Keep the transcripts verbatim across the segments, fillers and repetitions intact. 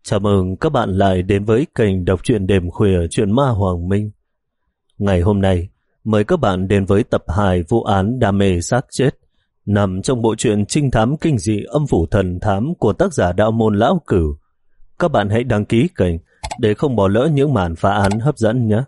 Chào mừng các bạn lại đến với kênh đọc truyện đêm khuya truyện ma Hoàng Minh. Ngày hôm nay, mời các bạn đến với tập hai vụ án đam mê xác chết nằm trong bộ truyện trinh thám kinh dị Âm phủ thần thám của tác giả Đạo Môn Lão Cửu. Các bạn hãy đăng ký kênh để không bỏ lỡ những màn phá án hấp dẫn nhé.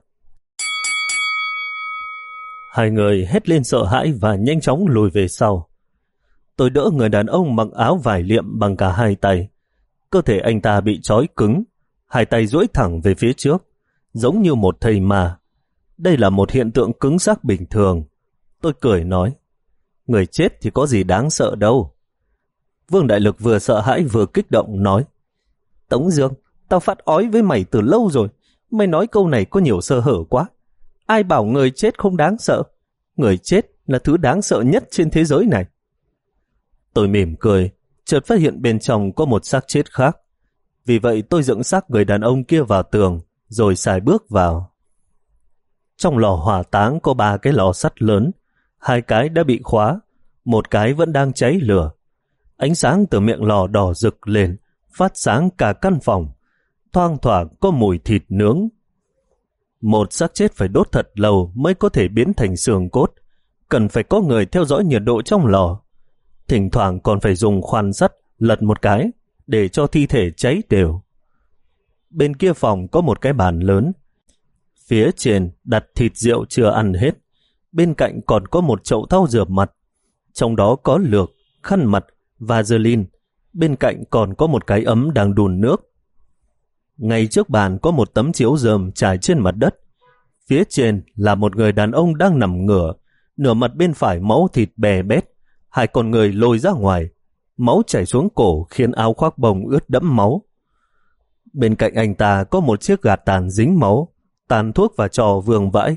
Hai người hét lên sợ hãi và nhanh chóng lùi về sau. Tôi đỡ người đàn ông mặc áo vải liệm bằng cả hai tay. Cơ thể anh ta bị trói cứng, hai tay duỗi thẳng về phía trước, giống như một thây ma. Đây là một hiện tượng cứng xác bình thường. Tôi cười nói, người chết thì có gì đáng sợ đâu. Vương Đại Lực vừa sợ hãi vừa kích động nói, Tống Dương, tao phát ói với mày từ lâu rồi. Mày nói câu này có nhiều sơ hở quá. Ai bảo người chết không đáng sợ? Người chết là thứ đáng sợ nhất trên thế giới này. Tôi mỉm cười, chợt phát hiện bên trong có một xác chết khác. Vì vậy tôi dựng xác người đàn ông kia vào tường, rồi xài bước vào. Trong lò hỏa táng có ba cái lò sắt lớn, hai cái đã bị khóa, một cái vẫn đang cháy lửa. Ánh sáng từ miệng lò đỏ rực lên, phát sáng cả căn phòng, thoang thoảng có mùi thịt nướng. Một xác chết phải đốt thật lâu mới có thể biến thành xương cốt, cần phải có người theo dõi nhiệt độ trong lò. Thỉnh thoảng còn phải dùng khoan sắt lật một cái để cho thi thể cháy đều. Bên kia phòng có một cái bàn lớn. Phía trên đặt thịt rượu chưa ăn hết. Bên cạnh còn có một chậu thau rửa mặt. Trong đó có lược, khăn mặt, vaseline. Bên cạnh còn có một cái ấm đang đun nước. Ngay trước bàn có một tấm chiếu rơm trải trên mặt đất. Phía trên là một người đàn ông đang nằm ngửa, nửa mặt bên phải máu thịt bè bét, hai con người lôi ra ngoài, máu chảy xuống cổ khiến áo khoác bông ướt đẫm máu. Bên cạnh anh ta có một chiếc gạt tàn dính máu, tàn thuốc và trò vương vãi.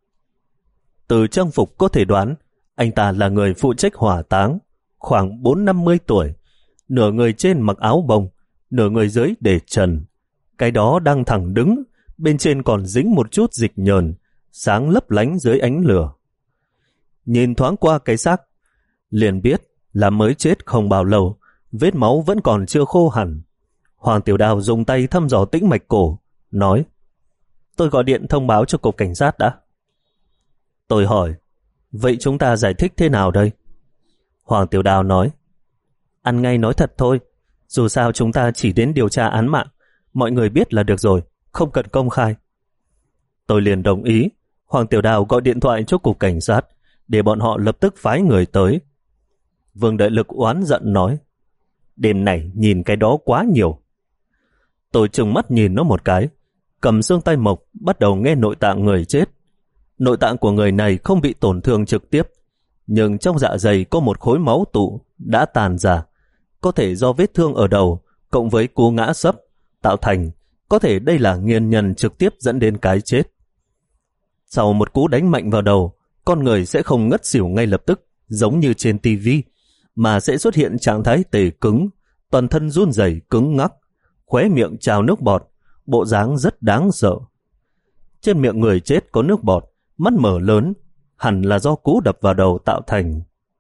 Từ trang phục có thể đoán, anh ta là người phụ trách hỏa táng, khoảng bốn năm mươi tuổi, nửa người trên mặc áo bông, nửa người dưới để trần. Cái đó đang thẳng đứng, bên trên còn dính một chút dịch nhờn, sáng lấp lánh dưới ánh lửa. Nhìn thoáng qua cái xác, liền biết là mới chết không bao lâu, vết máu vẫn còn chưa khô hẳn. Hoàng Tiểu Đào dùng tay thăm dò tĩnh mạch cổ, nói, tôi gọi điện thông báo cho cục cảnh sát đã. Tôi hỏi, vậy chúng ta giải thích thế nào đây? Hoàng Tiểu Đào nói, ăn ngay nói thật thôi, dù sao chúng ta chỉ đến điều tra án mạng, mọi người biết là được rồi, không cần công khai. Tôi liền đồng ý. Hoàng Tiểu Đào gọi điện thoại cho cục cảnh sát để bọn họ lập tức phái người tới. Vương Đại Lực oán giận nói, đêm này nhìn cái đó quá nhiều. Tôi trừng mắt nhìn nó một cái, cầm xương tay mộc bắt đầu nghe nội tạng người chết. Nội tạng của người này không bị tổn thương trực tiếp, nhưng trong dạ dày có một khối máu tụ đã tàn ra, có thể do vết thương ở đầu cộng với cú ngã sấp tạo thành, có thể đây là nguyên nhân trực tiếp dẫn đến cái chết. Sau một cú đánh mạnh vào đầu, con người sẽ không ngất xỉu ngay lập tức giống như trên tivi, mà sẽ xuất hiện trạng thái tê cứng, toàn thân run rẩy cứng ngắc, khóe miệng trào nước bọt, bộ dáng rất đáng sợ. Trên miệng người chết có nước bọt, mắt mở lớn, hẳn là do cú đập vào đầu tạo thành.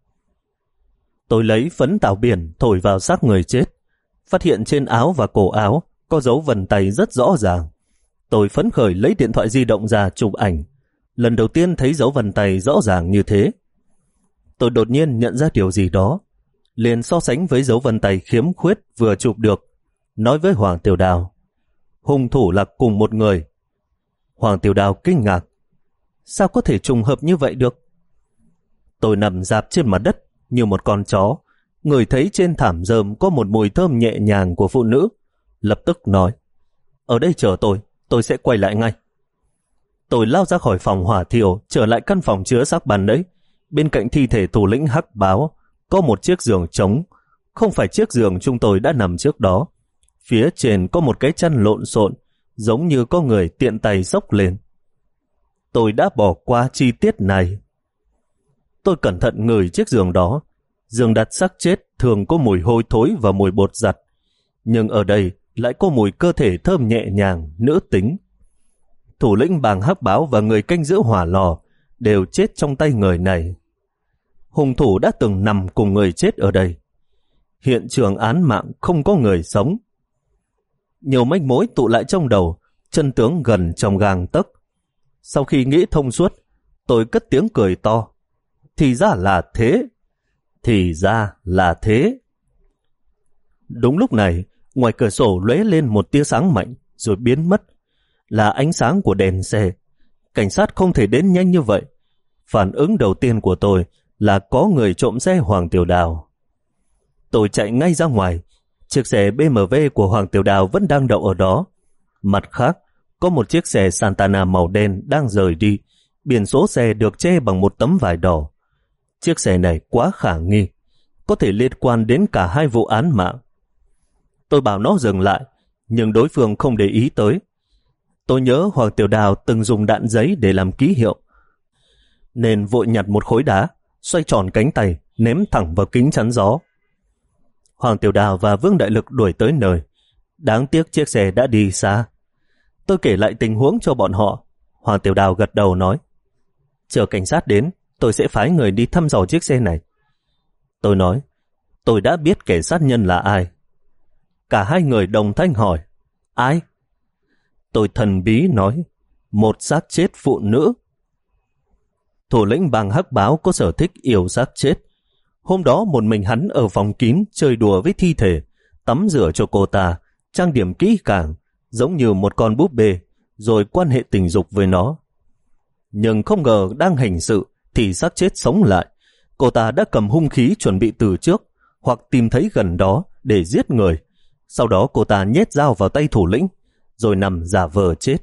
Tôi lấy phấn tảo biển thổi vào xác người chết, phát hiện trên áo và cổ áo có dấu vân tay rất rõ ràng. Tôi phấn khởi lấy điện thoại di động ra chụp ảnh, lần đầu tiên thấy dấu vân tay rõ ràng như thế. Tôi đột nhiên nhận ra điều gì đó, liền so sánh với dấu vân tay khiếm khuyết vừa chụp được, nói với Hoàng Tiểu Đào, hung thủ là cùng một người. Hoàng Tiểu Đào kinh ngạc, sao có thể trùng hợp như vậy được? Tôi nằm rạp trên mặt đất như một con chó, người thấy trên thảm rơm có một mùi thơm nhẹ nhàng của phụ nữ, lập tức nói, ở đây chờ tôi, tôi sẽ quay lại ngay. Tôi lao ra khỏi phòng hỏa thiêu, trở lại căn phòng chứa xác ban nãy. Bên cạnh thi thể thủ lĩnh Hắc Báo có một chiếc giường trống, không phải chiếc giường chúng tôi đã nằm trước đó. Phía trên có một cái chăn lộn xộn, giống như có người tiện tay xốc lên. Tôi đã bỏ qua chi tiết này. Tôi cẩn thận ngửi chiếc giường đó. Giường đặt xác chết thường có mùi hôi thối và mùi bột giặt, nhưng ở đây lại có mùi cơ thể thơm nhẹ nhàng, nữ tính. Thủ lĩnh bàng Hắc Báo và người canh giữ hỏa lò đều chết trong tay người này. Hung thủ đã từng nằm cùng người chết ở đây. Hiện trường án mạng không có người sống. Nhiều manh mối tụ lại trong đầu, chân tướng gần trong gang tấc. Sau khi nghĩ thông suốt, tôi cất tiếng cười to. Thì ra là thế, thì ra là thế. Đúng lúc này, ngoài cửa sổ lóe lên một tia sáng mạnh rồi biến mất. Là ánh sáng của đèn xe. Cảnh sát không thể đến nhanh như vậy. Phản ứng đầu tiên của tôi là có người trộm xe Hoàng Tiểu Đào. Tôi chạy ngay ra ngoài. Chiếc xe bê em vê của Hoàng Tiểu Đào vẫn đang đậu ở đó. Mặt khác, có một chiếc xe Santana màu đen đang rời đi. Biển số xe được che bằng một tấm vải đỏ. Chiếc xe này quá khả nghi, có thể liên quan đến cả hai vụ án mạng. Tôi bảo nó dừng lại, nhưng đối phương không để ý tới. Tôi nhớ Hoàng Tiểu Đào từng dùng đạn giấy để làm ký hiệu, nên vội nhặt một khối đá, xoay tròn cánh tay, ném thẳng vào kính chắn gió. Hoàng Tiểu Đào và Vương Đại Lực đuổi tới nơi. Đáng tiếc chiếc xe đã đi xa. Tôi kể lại tình huống cho bọn họ. Hoàng Tiểu Đào gật đầu nói, chờ cảnh sát đến, tôi sẽ phái người đi thăm dò chiếc xe này. Tôi nói, tôi đã biết kẻ sát nhân là ai. Cả hai người đồng thanh hỏi, ai? Tôi thần bí nói, một xác chết phụ nữ. Thủ lĩnh bang Hắc Báo có sở thích yêu xác chết. Hôm đó một mình hắn ở phòng kín chơi đùa với thi thể, tắm rửa cho cô ta, trang điểm kỹ càng, giống như một con búp bê, rồi quan hệ tình dục với nó. Nhưng không ngờ đang hành sự thì xác chết sống lại. Cô ta đã cầm hung khí chuẩn bị từ trước, hoặc tìm thấy gần đó để giết người. Sau đó cô ta nhét dao vào tay thủ lĩnh, rồi nằm giả vờ chết.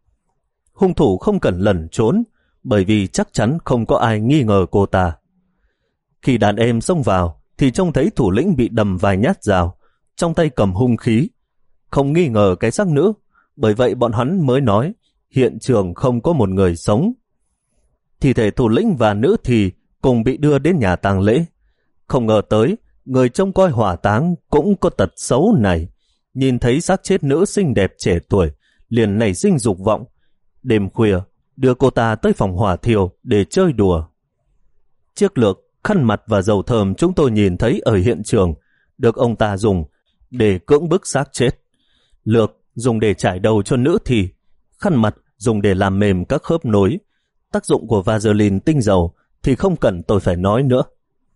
Hung thủ không cần lẩn trốn, bởi vì chắc chắn không có ai nghi ngờ cô ta. Khi đàn em xông vào, thì trông thấy thủ lĩnh bị đầm vài nhát dao, trong tay cầm hung khí. Không nghi ngờ cái xác nữ, bởi vậy bọn hắn mới nói hiện trường không có một người sống. Thi thể thủ lĩnh và nữ thì cùng bị đưa đến nhà tang lễ. Không ngờ tới, người trông coi hỏa táng cũng có tật xấu này. Nhìn thấy xác chết nữ xinh đẹp trẻ tuổi, liền nảy sinh dục vọng. Đêm khuya, đưa cô ta tới phòng hỏa thiêu để chơi đùa. Chiếc lược, khăn mặt và dầu thơm chúng tôi nhìn thấy ở hiện trường được ông ta dùng để cưỡng bức xác chết. Lược dùng để trải đầu cho nữ thì, khăn mặt dùng để làm mềm các khớp nối. Tác dụng của Vaseline tinh dầu thì không cần tôi phải nói nữa.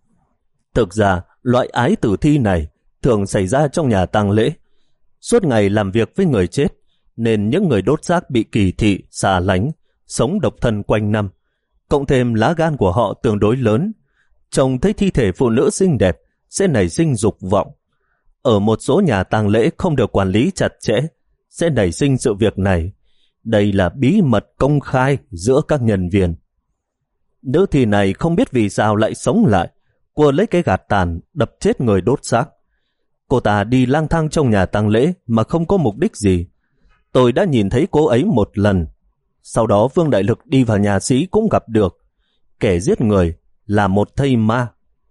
Thực ra, loại ái tử thi này thường xảy ra trong nhà tang lễ. Suốt ngày làm việc với người chết, nên những người đốt xác bị kỳ thị, xa lánh, sống độc thân quanh năm. Cộng thêm lá gan của họ tương đối lớn, trông thấy thi thể phụ nữ xinh đẹp sẽ nảy sinh dục vọng. Ở một số nhà tang lễ không được quản lý chặt chẽ, sẽ nảy sinh sự việc này. Đây là bí mật công khai giữa các nhân viên. Nữ thi này không biết vì sao lại sống lại, cô lấy cái gạt tàn đập chết người đốt xác. Cô ta đi lang thang trong nhà tang lễ mà không có mục đích gì. Tôi đã nhìn thấy cô ấy một lần. Sau đó Vương Đại Lực đi vào nhà sĩ cũng gặp được. Kẻ giết người là một thây ma.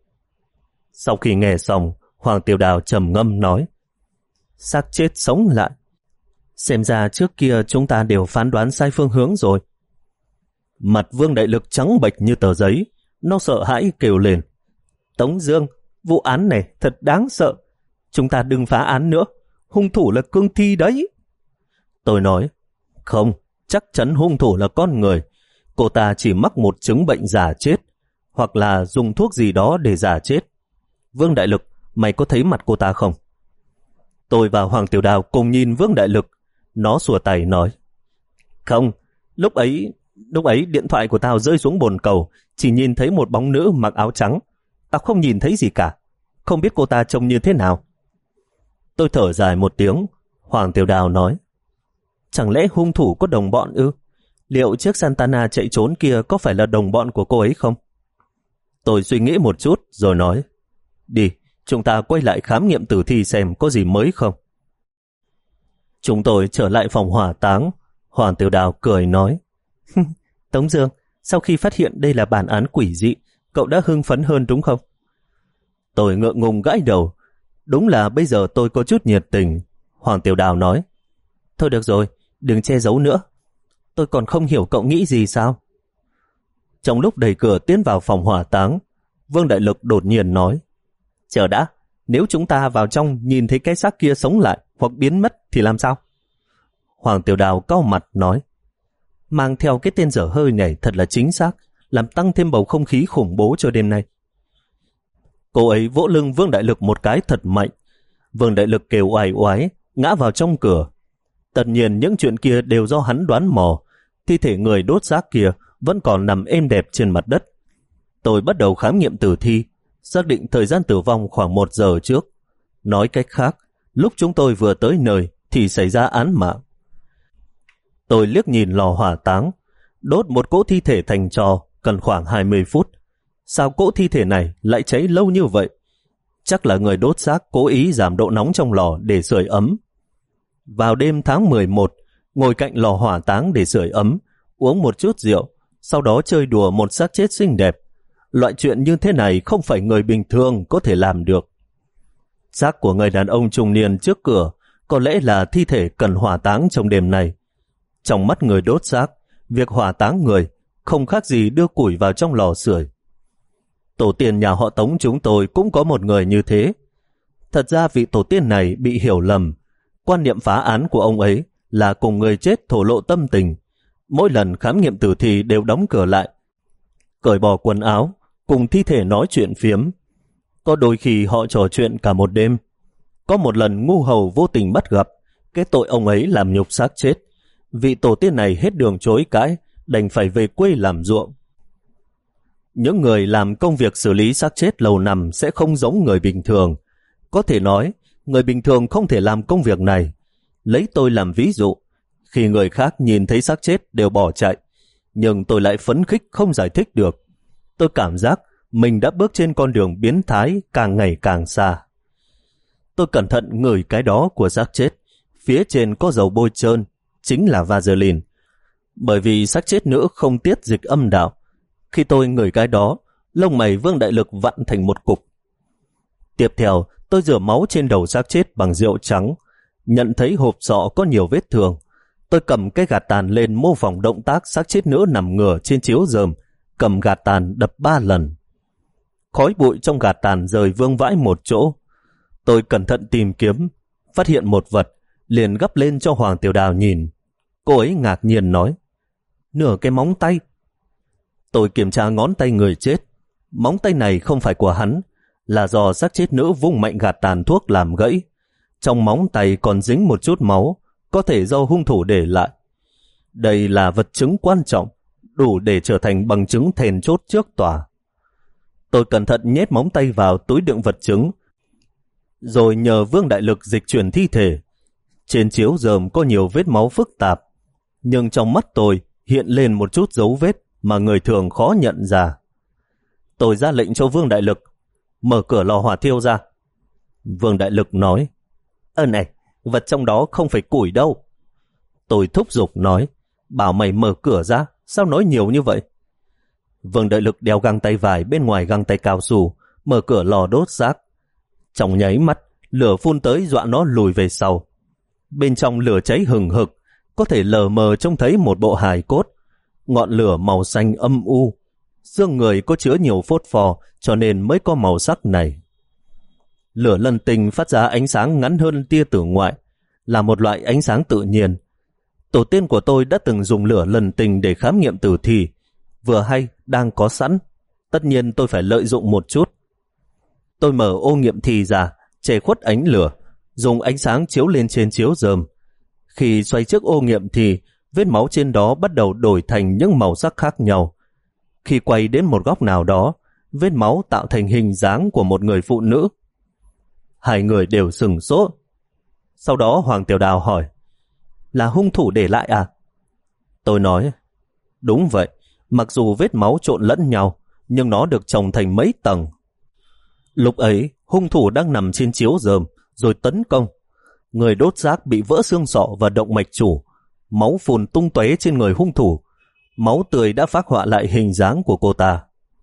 Sau khi nghe xong, Hoàng Tiểu Đào trầm ngâm nói, xác chết sống lại. Xem ra trước kia chúng ta đều phán đoán sai phương hướng rồi. Mặt Vương Đại Lực trắng bệch như tờ giấy. Nó sợ hãi kêu lên, Tống Dương, vụ án này thật đáng sợ. Chúng ta đừng phá án nữa. Hung thủ là cương thi đấy. Tôi nói, không, chắc chắn hung thủ là con người. Cô ta chỉ mắc một chứng bệnh giả chết, hoặc là dùng thuốc gì đó để giả chết. Vương Đại Lực, mày có thấy mặt cô ta không? Tôi và Hoàng Tiểu Đào cùng nhìn Vương Đại Lực. Nó xua tay nói, không, lúc ấy lúc ấy điện thoại của tao rơi xuống bồn cầu, chỉ nhìn thấy một bóng nữ mặc áo trắng. Tao không nhìn thấy gì cả. Không biết cô ta trông như thế nào. Tôi thở dài một tiếng. Hoàng Tiểu Đào nói, chẳng lẽ hung thủ có đồng bọn ư? Liệu chiếc Santana chạy trốn kia có phải là đồng bọn của cô ấy không? Tôi suy nghĩ một chút rồi nói, đi, chúng ta quay lại khám nghiệm tử thi xem có gì mới không. Chúng tôi trở lại phòng hỏa táng. Hoàng Tiểu Đào cười nói, Tống Dương, sau khi phát hiện đây là bản án quỷ dị, cậu đã hưng phấn hơn đúng không? Tôi ngượng ngùng gãi đầu. Đúng là bây giờ tôi có chút nhiệt tình. Hoàng Tiểu Đào nói, thôi được rồi, đừng che giấu nữa. Tôi còn không hiểu cậu nghĩ gì sao? Trong lúc đẩy cửa tiến vào phòng hỏa táng, Vương Đại Lực đột nhiên nói, chờ đã, nếu chúng ta vào trong nhìn thấy cái xác kia sống lại hoặc biến mất thì làm sao? Hoàng Tiểu Đào cau mặt nói, mang theo cái tên dở hơi này thật là chính xác, làm tăng thêm bầu không khí khủng bố cho đêm nay. Cô ấy vỗ lưng Vương Đại Lực một cái thật mạnh. Vương Đại Lực kêu oai oái, ngã vào trong cửa. Tất nhiên những chuyện kia đều do hắn đoán mò. Thi thể người đốt xác kia vẫn còn nằm êm đẹp trên mặt đất. Tôi bắt đầu khám nghiệm tử thi, xác định thời gian tử vong khoảng một giờ trước. Nói cách khác, lúc chúng tôi vừa tới nơi thì xảy ra án mạng. Tôi liếc nhìn lò hỏa táng. Đốt một cỗ thi thể thành tro cần khoảng hai mươi phút. Sao cỗ thi thể này lại cháy lâu như vậy? Chắc là người đốt xác cố ý giảm độ nóng trong lò để sưởi ấm. Vào đêm tháng mười một, ngồi cạnh lò hỏa táng để sưởi ấm, uống một chút rượu, sau đó chơi đùa một xác chết xinh đẹp. Loại chuyện như thế này không phải người bình thường có thể làm được. Xác của người đàn ông trung niên trước cửa có lẽ là thi thể cần hỏa táng trong đêm này. Trong mắt người đốt xác, việc hỏa táng người không khác gì đưa củi vào trong lò sưởi. Tổ tiên nhà họ Tống chúng tôi cũng có một người như thế. Thật ra vị tổ tiên này bị hiểu lầm. Quan niệm phá án của ông ấy là cùng người chết thổ lộ tâm tình. Mỗi lần khám nghiệm tử thi đều đóng cửa lại, cởi bỏ quần áo, cùng thi thể nói chuyện phiếm. Có đôi khi họ trò chuyện cả một đêm. Có một lần ngu hầu vô tình bắt gặp, cái tội ông ấy làm nhục xác chết. Vị tổ tiên này hết đường chối cãi, đành phải về quê làm ruộng. Những người làm công việc xử lý xác chết lâu năm sẽ không giống người bình thường. Có thể nói, người bình thường không thể làm công việc này. Lấy tôi làm ví dụ, khi người khác nhìn thấy xác chết đều bỏ chạy, nhưng tôi lại phấn khích không giải thích được. Tôi cảm giác mình đã bước trên con đường biến thái càng ngày càng xa. Tôi cẩn thận ngửi cái đó của xác chết. Phía trên có dầu bôi trơn, chính là Vaseline. Bởi vì xác chết nữ không tiết dịch âm đạo. Khi tôi ngửi cái đó, lông mày Vương Đại Lực vặn thành một cục. Tiếp theo, tôi rửa máu trên đầu xác chết bằng rượu trắng. Nhận thấy hộp sọ có nhiều vết thương. Tôi cầm cái gạt tàn lên mô phỏng động tác xác chết nữ nằm ngửa trên chiếu rơm, cầm gạt tàn đập ba lần. Khói bụi trong gạt tàn rời vương vãi một chỗ. Tôi cẩn thận tìm kiếm, phát hiện một vật, liền gấp lên cho Hoàng Tiểu Đào nhìn. Cô ấy ngạc nhiên nói, nửa cái móng tay. Tôi kiểm tra ngón tay người chết. Móng tay này không phải của hắn, là do xác chết nữ vung mạnh gạt tàn thuốc làm gãy. Trong móng tay còn dính một chút máu, có thể do hung thủ để lại. Đây là vật chứng quan trọng, đủ để trở thành bằng chứng then chốt trước tòa. Tôi cẩn thận nhét móng tay vào túi đựng vật chứng, rồi nhờ Vương Đại Lực dịch chuyển thi thể. Trên chiếu rơm có nhiều vết máu phức tạp, nhưng trong mắt tôi hiện lên một chút dấu vết mà người thường khó nhận ra. Tôi ra lệnh cho Vương Đại Lực, mở cửa lò hỏa thiêu ra. Vương Đại Lực nói, ơ này, vật trong đó không phải củi đâu. Tôi thúc giục nói, bảo mày mở cửa ra, sao nói nhiều như vậy? Vương Đại Lực đeo găng tay vải bên ngoài găng tay cao su, mở cửa lò đốt xác. Trong nháy mắt, lửa phun tới dọa nó lùi về sau. Bên trong lửa cháy hừng hực, có thể lờ mờ trông thấy một bộ hài cốt. Ngọn lửa màu xanh âm u, xương người có chứa nhiều phốt pho cho nên mới có màu sắc này. Lửa lần tình phát ra ánh sáng ngắn hơn tia tử ngoại, là một loại ánh sáng tự nhiên. Tổ tiên của tôi đã từng dùng lửa lần tình để khám nghiệm tử thi, vừa hay đang có sẵn, tất nhiên tôi phải lợi dụng một chút. Tôi mở ô nghiệm thi ra, che khuất ánh lửa, dùng ánh sáng chiếu lên trên chiếu rơm. Khi xoay chiếc ô nghiệm thì vết máu trên đó bắt đầu đổi thành những màu sắc khác nhau. Khi quay đến một góc nào đó, vết máu tạo thành hình dáng của một người phụ nữ. Hai người đều sửng sốt. Sau đó Hoàng Tiểu Đào hỏi, là hung thủ để lại à? Tôi nói, đúng vậy, mặc dù vết máu trộn lẫn nhau, nhưng nó được chồng thành mấy tầng. Lúc ấy, hung thủ đang nằm trên chiếu rơm, rồi tấn công. Người đốt xác bị vỡ xương sọ và động mạch chủ. Máu phun tung tóe trên người hung thủ. Máu tươi đã phác họa lại hình dáng của cô ta.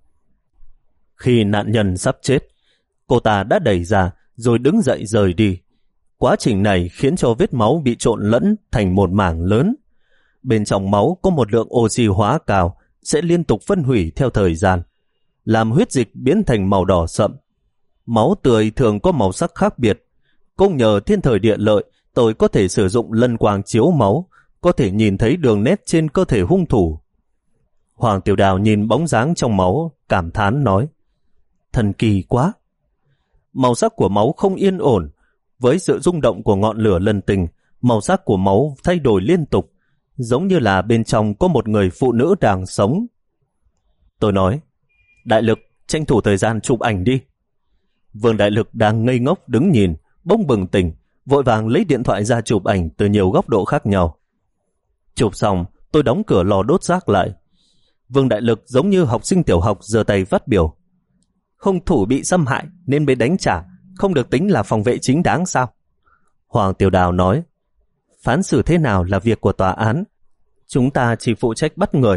Khi nạn nhân sắp chết, cô ta đã đẩy ra rồi đứng dậy rời đi. Quá trình này khiến cho vết máu bị trộn lẫn thành một mảng lớn. Bên trong máu có một lượng oxy hóa cao sẽ liên tục phân hủy theo thời gian, làm huyết dịch biến thành màu đỏ sậm. Máu tươi thường có màu sắc khác biệt. Cũng nhờ thiên thời địa lợi Tôi có thể sử dụng lân quang chiếu máu, có thể nhìn thấy đường nét trên cơ thể hung thủ. Hoàng Tiểu Đào nhìn bóng dáng trong máu, cảm thán nói, thần kỳ quá. Màu sắc của máu không yên ổn, với sự rung động của ngọn lửa lần tình, màu sắc của máu thay đổi liên tục, giống như là bên trong có một người phụ nữ đang sống. Tôi nói, Đại Lực, tranh thủ thời gian chụp ảnh đi. Vương Đại Lực đang ngây ngốc đứng nhìn, bỗng bừng tỉnh, vội vàng lấy điện thoại ra chụp ảnh từ nhiều góc độ khác nhau. Chụp xong, tôi đóng cửa lò đốt rác lại. Vương Đại Lực giống như học sinh tiểu học giơ tay phát biểu. Hung thủ bị xâm hại nên mới đánh trả, không được tính là phòng vệ chính đáng sao? Hoàng Tiểu Đào nói, phán xử thế nào là việc của tòa án, chúng ta chỉ phụ trách bắt người.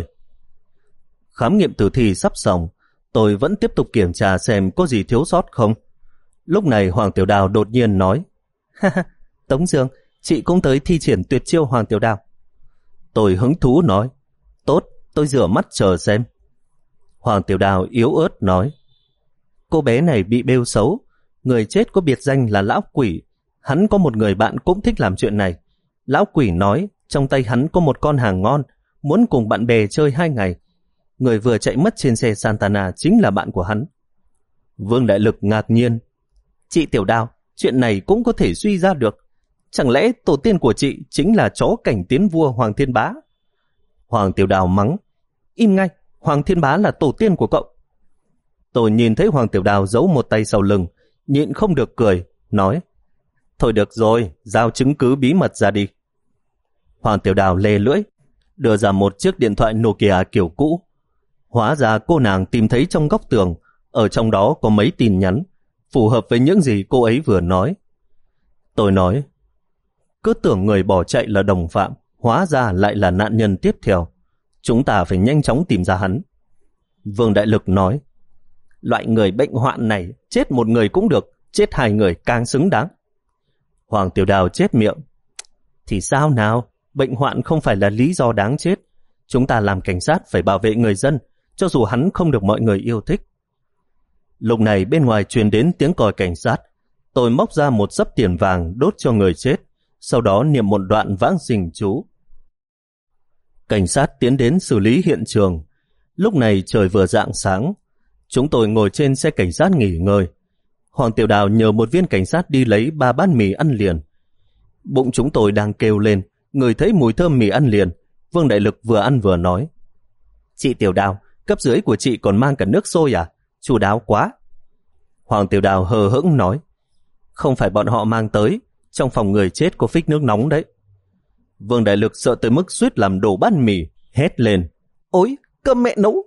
Khám nghiệm tử thi sắp xong, tôi vẫn tiếp tục kiểm tra xem có gì thiếu sót không. Lúc này Hoàng Tiểu Đào đột nhiên nói, ha ha, Tống Dương, chị cũng tới thi triển tuyệt chiêu Hoàng Tiểu Đào. Tôi hứng thú nói, tốt, tôi rửa mắt chờ xem. Hoàng Tiểu Đào yếu ớt nói, cô bé này bị bêu xấu, người chết có biệt danh là Lão Quỷ. Hắn có một người bạn cũng thích làm chuyện này. Lão Quỷ nói trong tay hắn có một con hàng ngon, muốn cùng bạn bè chơi hai ngày. Người vừa chạy mất trên xe Santana chính là bạn của hắn. Vương Đại Lực ngạc nhiên, chị Tiểu Đào, chuyện này cũng có thể suy ra được. Chẳng lẽ tổ tiên của chị chính là chó cảnh tiến vua Hoàng Thiên Bá? Hoàng Tiểu Đào mắng, im ngay, Hoàng Thiên Bá là tổ tiên của cậu. Tôi nhìn thấy Hoàng Tiểu Đào giấu một tay sau lưng, nhịn không được cười, nói, thôi được rồi, giao chứng cứ bí mật ra đi. Hoàng Tiểu Đào lê lưỡi, đưa ra một chiếc điện thoại Nokia kiểu cũ. Hóa ra cô nàng tìm thấy trong góc tường, ở trong đó có mấy tin nhắn, phù hợp với những gì cô ấy vừa nói. Tôi nói, cứ tưởng người bỏ chạy là đồng phạm, hóa ra lại là nạn nhân tiếp theo. Chúng ta phải nhanh chóng tìm ra hắn. Vương Đại Lực nói, loại người bệnh hoạn này, chết một người cũng được, chết hai người càng xứng đáng. Hoàng Tiểu Đào chết miệng, thì sao nào, bệnh hoạn không phải là lý do đáng chết. Chúng ta làm cảnh sát phải bảo vệ người dân, cho dù hắn không được mọi người yêu thích. Lúc này bên ngoài truyền đến tiếng còi cảnh sát. Tôi móc ra một xấp tiền vàng đốt cho người chết, sau đó niệm một đoạn vãng sinh chú. Cảnh sát tiến đến xử lý hiện trường. Lúc này trời vừa rạng sáng. Chúng tôi ngồi trên xe cảnh sát nghỉ ngơi. Hoàng Tiểu Đào nhờ một viên cảnh sát đi lấy ba bát mì ăn liền. Bụng chúng tôi đang kêu lên, ngửi thấy mùi thơm mì ăn liền. Vương Đại Lực vừa ăn vừa nói, chị Tiểu Đào, cấp dưới của chị còn mang cả nước sôi à? Chu đáo quá. Hoàng Tiểu Đào hờ hững nói, không phải bọn họ mang tới, trong phòng người chết có phích nước nóng đấy. Vương Đại Lực sợ tới mức suýt làm đổ bát mì, hét lên, ôi, cơm mẹ nấu.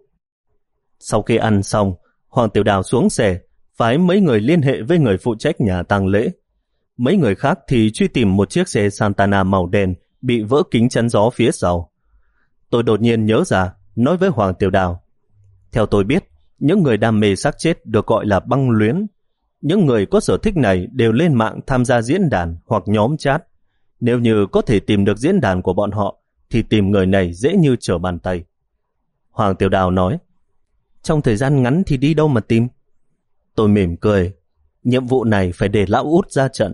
Sau khi ăn xong, Hoàng Tiểu Đào xuống xe, phái mấy người liên hệ với người phụ trách nhà tang lễ. Mấy người khác thì truy tìm một chiếc xe Santana màu đen bị vỡ kính chắn gió phía sau. Tôi đột nhiên nhớ ra, nói với Hoàng Tiểu Đào, theo tôi biết, những người đam mê xác chết được gọi là băng luyến. Những người có sở thích này đều lên mạng tham gia diễn đàn hoặc nhóm chat. Nếu như có thể tìm được diễn đàn của bọn họ, thì tìm người này dễ như trở bàn tay. Hoàng Tiểu Đào nói, trong thời gian ngắn thì đi đâu mà tìm? Tôi mỉm cười, nhiệm vụ này phải để Lão Út ra trận.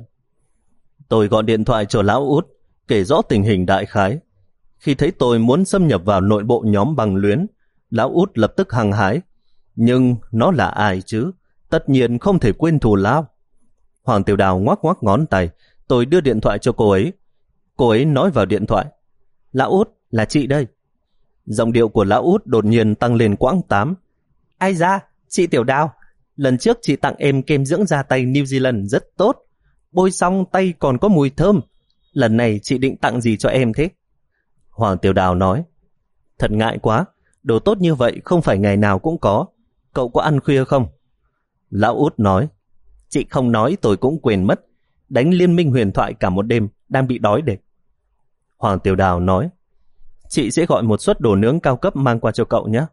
Tôi gọi điện thoại cho Lão Út, kể rõ tình hình đại khái. Khi thấy tôi muốn xâm nhập vào nội bộ nhóm băng luyến, Lão Út lập tức hăng hái. Nhưng nó là ai chứ? Tất nhiên không thể quên thù lao. Hoàng Tiểu Đào ngoắc ngoắc ngón tay, tôi đưa điện thoại cho cô ấy. Cô ấy nói vào điện thoại, Lão Út, là chị đây. Giọng điệu của Lão Út đột nhiên tăng lên quãng tám. Ai da, chị Tiểu Đào, lần trước chị tặng em kem dưỡng da tay New Zealand rất tốt. Bôi xong tay còn có mùi thơm. Lần này chị định tặng gì cho em thế? Hoàng Tiểu Đào nói, thật ngại quá, đồ tốt như vậy không phải ngày nào cũng có. Cậu có ăn khuya không? Lão Út nói, chị không nói tôi cũng quên mất. Đánh Liên minh huyền thoại cả một đêm, đang bị đói để. Hoàng Tiểu Đào nói, chị sẽ gọi một suất đồ nướng cao cấp mang qua cho cậu nhé.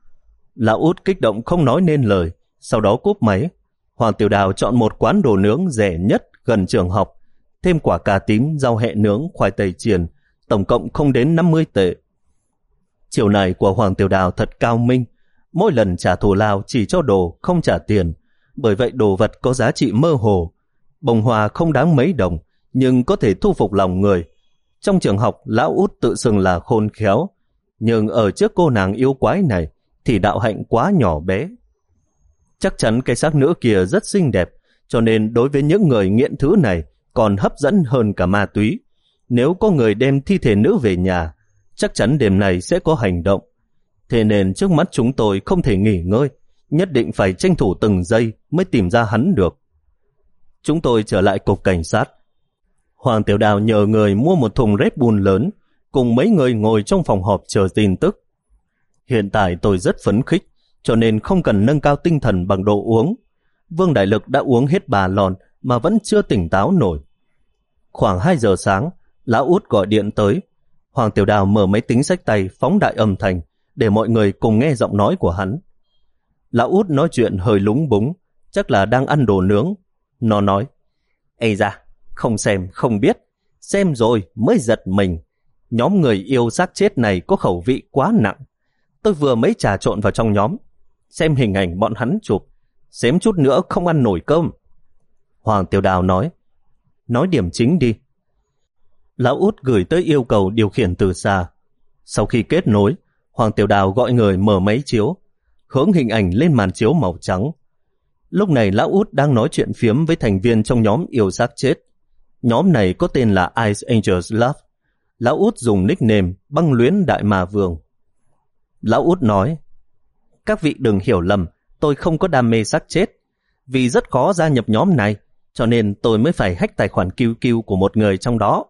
Lão Út kích động không nói nên lời, sau đó cúp máy. Hoàng Tiểu Đào chọn một quán đồ nướng rẻ nhất gần trường học, thêm quả cà tím, rau hẹ nướng, khoai tây chiên, tổng cộng không đến năm mươi tệ. Chiều này của Hoàng Tiểu Đào thật cao minh, mỗi lần trả thù lao chỉ cho đồ, không trả tiền, bởi vậy đồ vật có giá trị mơ hồ. Bông hoa không đáng mấy đồng, nhưng có thể thu phục lòng người. Trong trường học, lão út tự xưng là khôn khéo, nhưng ở trước cô nàng yêu quái này thì đạo hạnh quá nhỏ bé. Chắc chắn cái xác nữ kia rất xinh đẹp, cho nên đối với những người nghiện thứ này còn hấp dẫn hơn cả ma túy. Nếu có người đem thi thể nữ về nhà, chắc chắn đêm này sẽ có hành động. Thế nên trước mắt chúng tôi không thể nghỉ ngơi, nhất định phải tranh thủ từng giây mới tìm ra hắn được. Chúng tôi trở lại cục cảnh sát. Hoàng Tiểu Đào nhờ người mua một thùng Red Bull lớn, cùng mấy người ngồi trong phòng họp chờ tin tức. Hiện tại tôi rất phấn khích, cho nên không cần nâng cao tinh thần bằng đồ uống. Vương Đại Lực đã uống hết ba lon mà vẫn chưa tỉnh táo nổi. Khoảng hai giờ sáng, lão út gọi điện tới. Hoàng Tiểu Đào mở máy tính xách tay phóng đại âm thanh để mọi người cùng nghe giọng nói của hắn. Lão út nói chuyện hơi lúng búng, chắc là đang ăn đồ nướng. Nó nói, ây da, không xem không biết, xem rồi mới giật mình. Nhóm người yêu xác chết này có khẩu vị quá nặng. Tôi vừa mới trà trộn vào trong nhóm, xem hình ảnh bọn hắn chụp, xém chút nữa không ăn nổi cơm. Hoàng Tiểu Đào nói, nói điểm chính đi. Lão út gửi tới yêu cầu điều khiển từ xa. Sau khi kết nối, Hoàng Tiểu Đào gọi người mở máy chiếu, hướng hình ảnh lên màn chiếu màu trắng. Lúc này lão út đang nói chuyện phiếm với thành viên trong nhóm yêu xác chết. Nhóm này có tên là Ice Angels Love. Lão út dùng nickname Băng Luyến Đại Ma Vương. Lão út nói, các vị đừng hiểu lầm, tôi không có đam mê xác chết. Vì rất khó gia nhập nhóm này, cho nên tôi mới phải hack tài khoản Q Q của một người trong đó.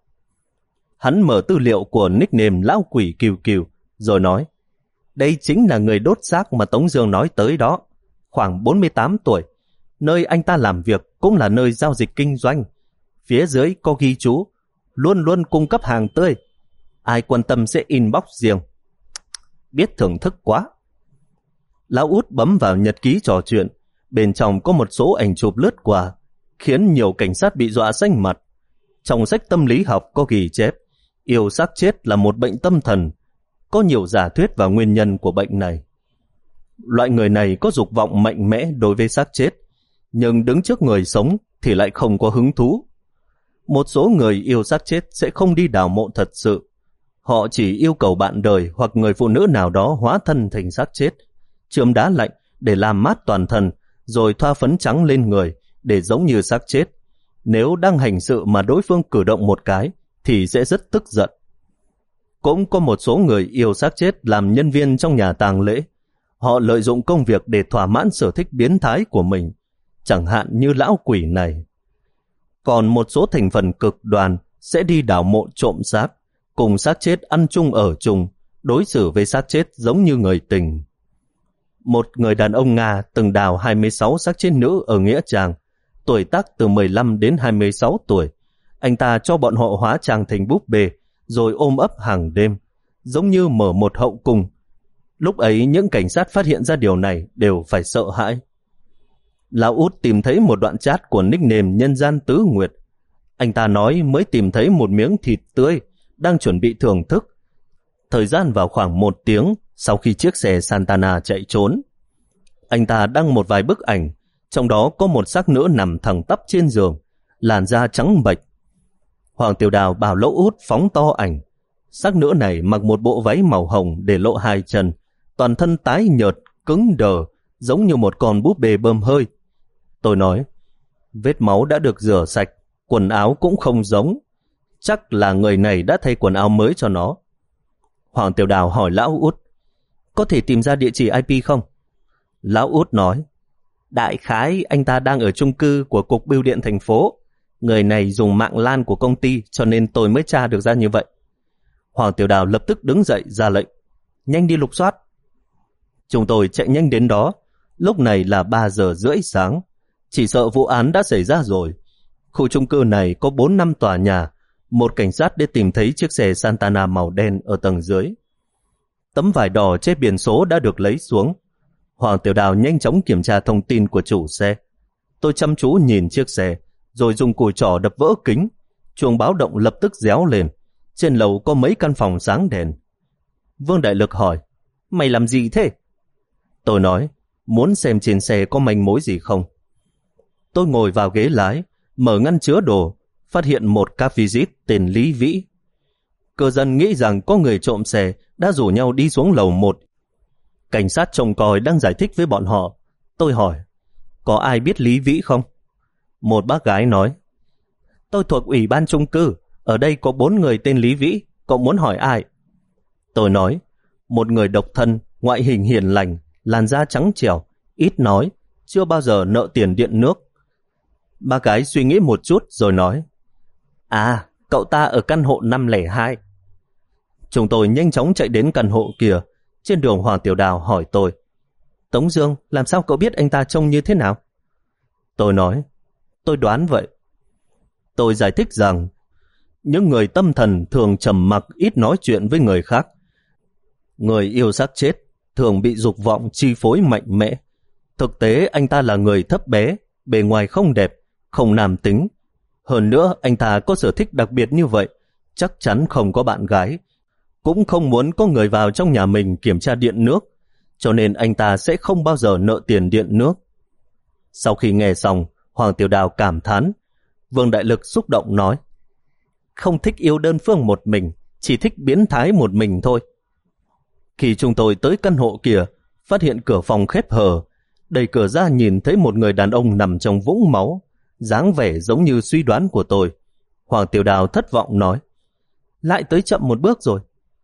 Hắn mở tư liệu của nickname Lão Quỷ Q Q, rồi nói, đây chính là người đốt xác mà Tống Dương nói tới đó, khoảng bốn mươi tám tuổi. Nơi anh ta làm việc cũng là nơi giao dịch kinh doanh. Phía dưới có ghi chú, luôn luôn cung cấp hàng tươi. Ai quan tâm sẽ inbox riêng. Biết thưởng thức quá. Lão út bấm vào nhật ký trò chuyện. Bên trong có một số ảnh chụp lướt qua, khiến nhiều cảnh sát bị dọa xanh mặt. Trong sách tâm lý học có ghi chép, yêu xác chết là một bệnh tâm thần. Có nhiều giả thuyết và nguyên nhân của bệnh này. Loại người này có dục vọng mạnh mẽ đối với xác chết, nhưng đứng trước người sống thì lại không có hứng thú. Một số người yêu xác chết sẽ không đi đào mộ thật sự. Họ chỉ yêu cầu bạn đời hoặc người phụ nữ nào đó hóa thân thành xác chết, chườm đá lạnh để làm mát toàn thân, rồi thoa phấn trắng lên người để giống như xác chết. Nếu đang hành sự mà đối phương cử động một cái thì sẽ rất tức giận. Cũng có một số người yêu xác chết làm nhân viên trong nhà tang lễ. Họ lợi dụng công việc để thỏa mãn sở thích biến thái của mình, chẳng hạn như lão quỷ này. Còn một số thành phần cực đoan sẽ đi đào mộ trộm xác, cùng xác chết ăn chung ở chung, đối xử với xác chết giống như người tình. Một người đàn ông Nga từng đào hai mươi sáu xác chết nữ ở Nghĩa Trang, tuổi tác từ mười lăm đến hai mươi sáu tuổi. Anh ta cho bọn họ hóa trang thành búp bê, rồi ôm ấp hàng đêm, giống như mở một hậu cung. Lúc ấy những cảnh sát phát hiện ra điều này đều phải sợ hãi. Lão út tìm thấy một đoạn chat của nickname Nhân Gian Tứ Nguyệt. Anh ta nói mới tìm thấy một miếng thịt tươi, đang chuẩn bị thưởng thức. Thời gian vào khoảng một tiếng sau khi chiếc xe Santana chạy trốn. Anh ta đăng một vài bức ảnh, trong đó có một xác nữ nằm thẳng tắp trên giường, làn da trắng bệch. Hoàng Tiểu Đào bảo Lão út phóng to ảnh. Xác nữ này mặc một bộ váy màu hồng để lộ hai chân, toàn thân tái nhợt, cứng đờ, giống như một con búp bê bơm hơi. Tôi nói, vết máu đã được rửa sạch, quần áo cũng không giống. Chắc là người này đã thay quần áo mới cho nó. Hoàng Tiểu Đào hỏi Lão út, có thể tìm ra địa chỉ I P không? Lão út nói, đại khái anh ta đang ở chung cư của Cục Bưu điện thành phố. Người này dùng mạng LAN của công ty, cho nên tôi mới tra được ra như vậy. Hoàng Tiểu Đào lập tức đứng dậy ra lệnh, nhanh đi lục soát. Chúng tôi chạy nhanh đến đó. Lúc này là ba giờ rưỡi sáng. Chỉ sợ vụ án đã xảy ra rồi. Khu chung cư này có bốn năm tòa nhà. Một cảnh sát để tìm thấy chiếc xe Santana màu đen ở tầng dưới. Tấm vải đỏ trên biển số đã được lấy xuống. Hoàng Tiểu Đào nhanh chóng kiểm tra thông tin của chủ xe. Tôi chăm chú nhìn chiếc xe, rồi dùng cùi trỏ đập vỡ kính. Chuông báo động lập tức réo lên. Trên lầu có mấy căn phòng sáng đèn. Vương Đại Lực hỏi, mày làm gì thế? Tôi nói, muốn xem trên xe có manh mối gì không. Tôi ngồi vào ghế lái, mở ngăn chứa đồ, phát hiện một ca visit tên Lý Vĩ. Cư dân nghĩ rằng có người trộm xe đã rủ nhau đi xuống lầu một. Cảnh sát trông coi đang giải thích với bọn họ. Tôi hỏi, có ai biết Lý Vĩ không? Một bác gái nói, tôi thuộc ủy ban chung cư, ở đây có bốn người tên Lý Vĩ, cậu muốn hỏi ai? Tôi nói, một người độc thân, ngoại hình hiền lành, làn da trắng trẻo, ít nói, chưa bao giờ nợ tiền điện nước. Bác gái suy nghĩ một chút rồi nói, à, cậu ta ở căn hộ năm không hai. Chúng tôi nhanh chóng chạy đến căn hộ kia. Trên đường Hoàng Tiểu Đào hỏi tôi, Tống Dương, làm sao cậu biết anh ta trông như thế nào? Tôi nói, tôi đoán vậy. Tôi giải thích rằng, những người tâm thần thường trầm mặc ít nói chuyện với người khác. Người yêu xác chết thường bị dục vọng chi phối mạnh mẽ. Thực tế anh ta là người thấp bé, bề ngoài không đẹp, không nam tính. Hơn nữa anh ta có sở thích đặc biệt như vậy, chắc chắn không có bạn gái, cũng không muốn có người vào trong nhà mình kiểm tra điện nước, cho nên anh ta sẽ không bao giờ nợ tiền điện nước. Sau khi nghe xong, Hoàng Tiểu Đào cảm thán. Vương Đại Lực xúc động nói, không thích yêu đơn phương một mình, chỉ thích biến thái một mình thôi. Khi chúng tôi tới căn hộ kia, phát hiện cửa phòng khép hờ, đẩy cửa ra nhìn thấy một người đàn ông nằm trong vũng máu, dáng vẻ giống như suy đoán của tôi. Hoàng Tiểu Đào thất vọng nói, lại tới chậm một bước rồi.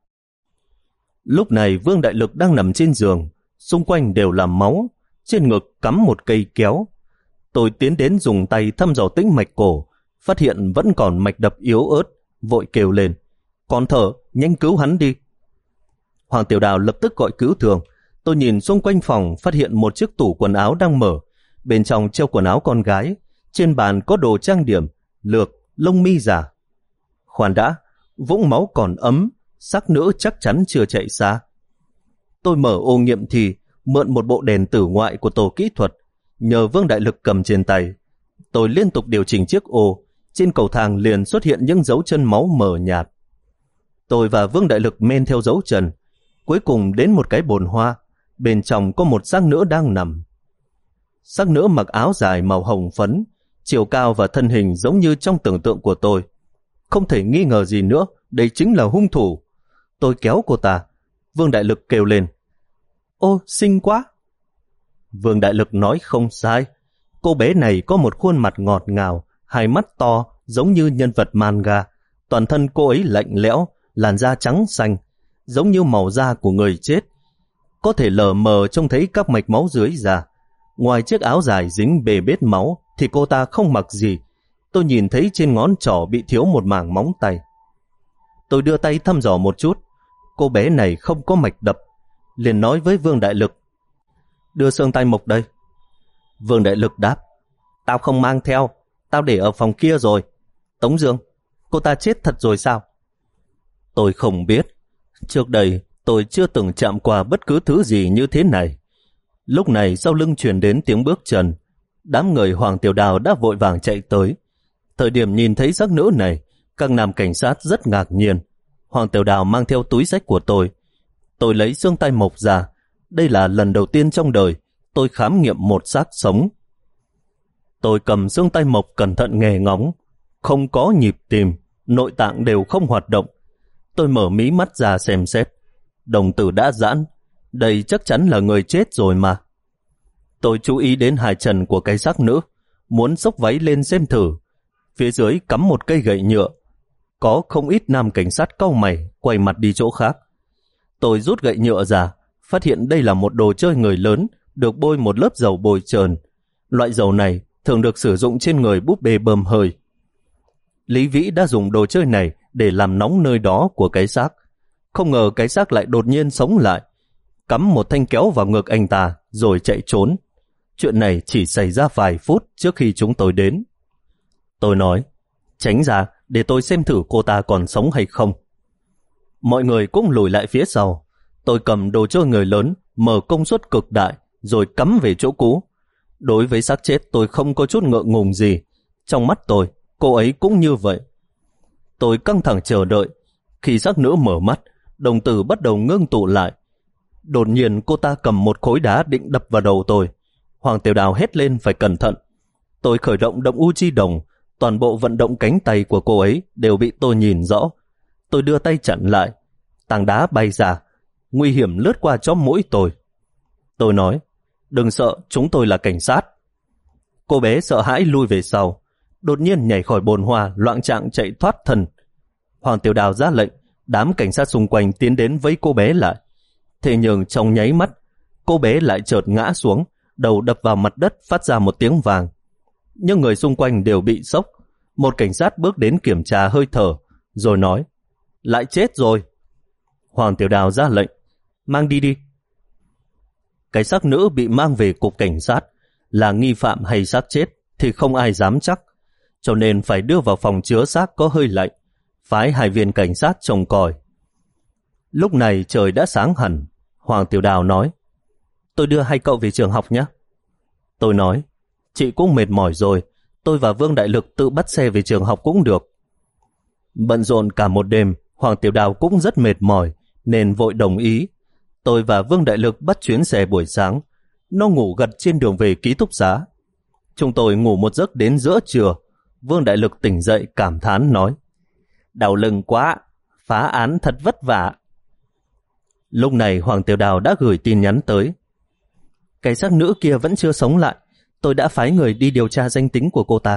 Lúc này Vương Đại Lực đang nằm trên giường, xung quanh đều là máu, trên ngực cắm một cây kéo. Tôi tiến đến dùng tay thăm dò tĩnh mạch cổ, phát hiện vẫn còn mạch đập yếu ớt, vội kêu lên, còn thở, nhanh cứu hắn đi. Hoàng Tiểu Đào lập tức gọi cứu thương. Tôi nhìn xung quanh phòng, phát hiện một chiếc tủ quần áo đang mở, bên trong treo quần áo con gái, trên bàn có đồ trang điểm, lược, lông mi giả. Khoan đã, vũng máu còn ấm, xác nữ chắc chắn chưa chạy xa. Tôi mở ô nghiệm thì mượn một bộ đèn tử ngoại của tổ kỹ thuật, nhờ Vương Đại Lực cầm trên tay. Tôi liên tục điều chỉnh chiếc ô, trên cầu thang liền xuất hiện những dấu chân máu mờ nhạt. Tôi và Vương Đại Lực men theo dấu chân, cuối cùng đến một cái bồn hoa, bên trong có một xác nữ đang nằm. Xác nữ mặc áo dài màu hồng phấn, chiều cao và thân hình giống như trong tưởng tượng của tôi. Không thể nghi ngờ gì nữa, đây chính là hung thủ. Tôi kéo cô ta. Vương Đại Lực kêu lên, ô, xinh quá. Vương Đại Lực nói không sai. Cô bé này có một khuôn mặt ngọt ngào, hai mắt to giống như nhân vật manga. Toàn thân cô ấy lạnh lẽo, làn da trắng xanh, giống như màu da của người chết. Có thể lờ mờ trông thấy các mạch máu dưới da. Ngoài chiếc áo dài dính bề bết máu thì cô ta không mặc gì. Tôi nhìn thấy trên ngón trỏ bị thiếu một mảng móng tay. Tôi đưa tay thăm dò một chút. Cô bé này không có mạch đập. Liền nói với Vương Đại Lực, đưa xương tay mộc đây. Vương Đại Lực đáp, tao không mang theo, tao để ở phòng kia rồi. Tống Dương, cô ta chết thật rồi sao? Tôi không biết. Trước đây tôi chưa từng chạm qua bất cứ thứ gì như thế này. Lúc này sau lưng truyền đến tiếng bước chân. Đám người Hoàng Tiểu Đào đã vội vàng chạy tới. Thời điểm nhìn thấy xác nữ này, các nam cảnh sát rất ngạc nhiên. Hoàng Tiểu Đào mang theo túi xách của tôi. Tôi lấy xương tay mộc ra. Đây là lần đầu tiên trong đời tôi khám nghiệm một xác sống. Tôi cầm xương tay mộc cẩn thận nghe ngóng. Không có nhịp tim, nội tạng đều không hoạt động. Tôi mở mí mắt ra xem xét. Đồng tử đã giãn. Đây chắc chắn là người chết rồi mà. Tôi chú ý đến hai chân của cái xác nữ, muốn xốc váy lên xem thử. Phía dưới cắm một cây gậy nhựa. Có không ít nam cảnh sát cau mày, quay mặt đi chỗ khác. Tôi rút gậy nhựa ra, phát hiện đây là một đồ chơi người lớn, được bôi một lớp dầu bôi trơn. Loại dầu này thường được sử dụng trên người búp bê bơm hơi. Lý Vĩ đã dùng đồ chơi này để làm nóng nơi đó của cái xác. Không ngờ cái xác lại đột nhiên sống lại, cắm một thanh kéo vào ngực anh ta rồi chạy trốn. Chuyện này chỉ xảy ra vài phút trước khi chúng tôi đến. Tôi nói, tránh ra để tôi xem thử cô ta còn sống hay không. Mọi người cũng lùi lại phía sau. Tôi cầm đồ chơi người lớn, mở công suất cực đại, rồi cắm về chỗ cũ. Đối với xác chết tôi không có chút ngượng ngùng gì. Trong mắt tôi, cô ấy cũng như vậy. Tôi căng thẳng chờ đợi. Khi xác nữ mở mắt, đồng tử bắt đầu ngưng tụ lại. Đột nhiên cô ta cầm một khối đá định đập vào đầu tôi. Hoàng Tiểu Đào hét lên phải cẩn thận. Tôi khởi động động u chi đồng, Toàn bộ vận động cánh tay của cô ấy đều bị tôi nhìn rõ. Tôi đưa tay chặn lại. Tảng đá bay ra, nguy hiểm lướt qua chóp mũi tôi. Tôi nói, đừng sợ, chúng tôi là cảnh sát. Cô bé sợ hãi lui về sau, đột nhiên nhảy khỏi bồn hoa, loạng trạng chạy thoát thân. Hoàng Tiểu Đào ra lệnh, đám cảnh sát xung quanh tiến đến vây cô bé lại. Thế nhưng trong nháy mắt, cô bé lại chợt ngã xuống, đầu đập vào mặt đất phát ra một tiếng vàng. Nhưng người xung quanh đều bị sốc. Một cảnh sát bước đến kiểm tra hơi thở, rồi nói, lại chết rồi. Hoàng Tiểu Đào ra lệnh, mang đi đi. Cái xác nữ bị mang về cục cảnh sát, là nghi phạm hay xác chết thì không ai dám chắc, cho nên phải đưa vào phòng chứa xác có hơi lạnh, phái hai viên cảnh sát trông coi. Lúc này trời đã sáng hẳn. Hoàng Tiểu Đào nói, tôi đưa hai cậu về trường học nhé. Tôi nói, chị cũng mệt mỏi rồi, tôi và Vương Đại Lực tự bắt xe về trường học cũng được. Bận rộn cả một đêm, Hoàng Tiểu Đào cũng rất mệt mỏi, nên vội đồng ý. Tôi và Vương Đại Lực bắt chuyến xe buổi sáng. Nó ngủ gật trên đường về ký túc xá. Chúng tôi ngủ một giấc đến giữa trưa. Vương Đại Lực tỉnh dậy cảm thán nói, đau lưng quá, phá án thật vất vả. Lúc này Hoàng Tiểu Đào đã gửi tin nhắn tới. Cái xác nữ kia vẫn chưa sống lại, tôi đã phái người đi điều tra danh tính của cô ta.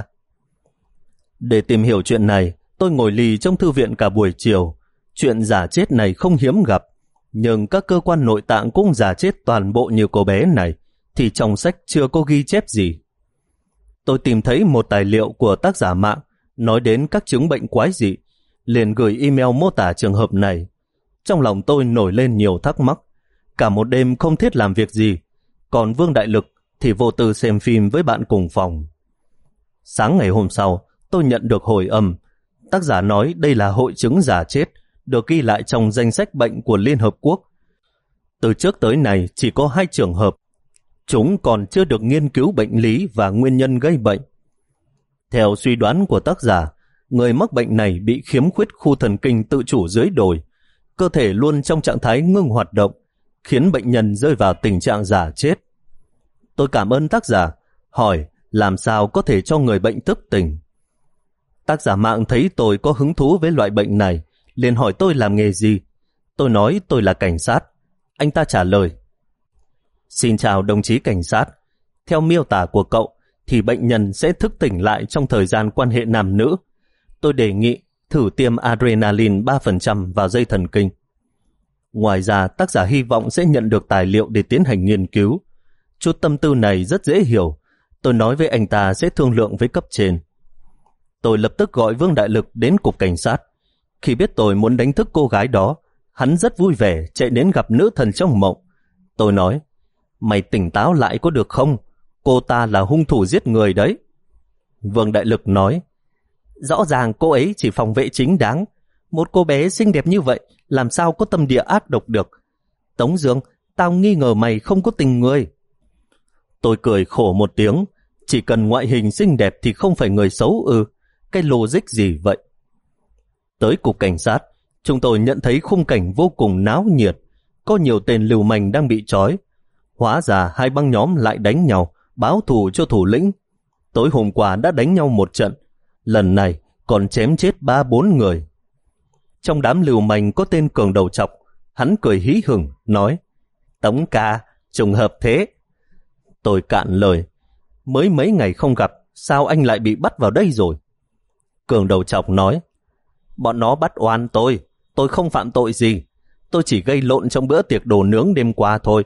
Để tìm hiểu chuyện này, tôi ngồi lì trong thư viện cả buổi chiều. Chuyện giả chết này không hiếm gặp, nhưng các cơ quan nội tạng cũng giả chết toàn bộ như cô bé này, thì trong sách chưa có ghi chép gì. Tôi tìm thấy một tài liệu của tác giả mạng nói đến các chứng bệnh quái dị, liền gửi email mô tả trường hợp này. Trong lòng tôi nổi lên nhiều thắc mắc, cả một đêm không thiết làm việc gì, còn Vương Đại Lực thì vô tư xem phim với bạn cùng phòng. Sáng ngày hôm sau, tôi nhận được hồi âm. Tác giả nói đây là hội chứng giả chết, được ghi lại trong danh sách bệnh của Liên Hợp Quốc. Từ trước tới nay chỉ có hai trường hợp. Chúng còn chưa được nghiên cứu bệnh lý và nguyên nhân gây bệnh. Theo suy đoán của tác giả, người mắc bệnh này bị khiếm khuyết khu thần kinh tự chủ dưới đồi, cơ thể luôn trong trạng thái ngưng hoạt động, khiến bệnh nhân rơi vào tình trạng giả chết. Tôi cảm ơn tác giả, hỏi làm sao có thể cho người bệnh thức tỉnh. Tác giả mạng thấy tôi có hứng thú với loại bệnh này, liền hỏi tôi làm nghề gì. Tôi nói tôi là cảnh sát. Anh ta trả lời, xin chào đồng chí cảnh sát. Theo miêu tả của cậu thì bệnh nhân sẽ thức tỉnh lại trong thời gian quan hệ nam nữ. Tôi đề nghị thử tiêm adrenaline ba phần trăm vào dây thần kinh. Ngoài ra, tác giả hy vọng sẽ nhận được tài liệu để tiến hành nghiên cứu. Chút tâm tư này rất dễ hiểu. Tôi nói với anh ta sẽ thương lượng với cấp trên. Tôi lập tức gọi Vương Đại Lực đến cục cảnh sát. Khi biết tôi muốn đánh thức cô gái đó, hắn rất vui vẻ chạy đến gặp nữ thần trong mộng. Tôi nói, mày tỉnh táo lại có được không? Cô ta là hung thủ giết người đấy. Vương Đại Lực nói, rõ ràng cô ấy chỉ phòng vệ chính đáng. Một cô bé xinh đẹp như vậy làm sao có tâm địa ác độc được. Tống Dương, tao nghi ngờ mày không có tình người. Tôi cười khổ một tiếng. Chỉ cần ngoại hình xinh đẹp thì không phải người xấu ư? Cái logic gì vậy? Tới cục cảnh sát, chúng tôi nhận thấy khung cảnh vô cùng náo nhiệt. Có nhiều tên lưu manh đang bị trói. Hóa ra hai băng nhóm lại đánh nhau, báo thù cho thủ lĩnh. Tối hôm qua đã đánh nhau một trận, lần này còn chém chết ba bốn người. Trong đám lưu manh có tên Cường đầu trọc. Hắn cười hí hửng nói, Tống ca, trùng hợp thế. Tôi cạn lời, mới mấy ngày không gặp, sao anh lại bị bắt vào đây rồi? Cường đầu trọc nói, bọn nó bắt oan tôi, tôi không phạm tội gì, tôi chỉ gây lộn trong bữa tiệc đồ nướng đêm qua thôi.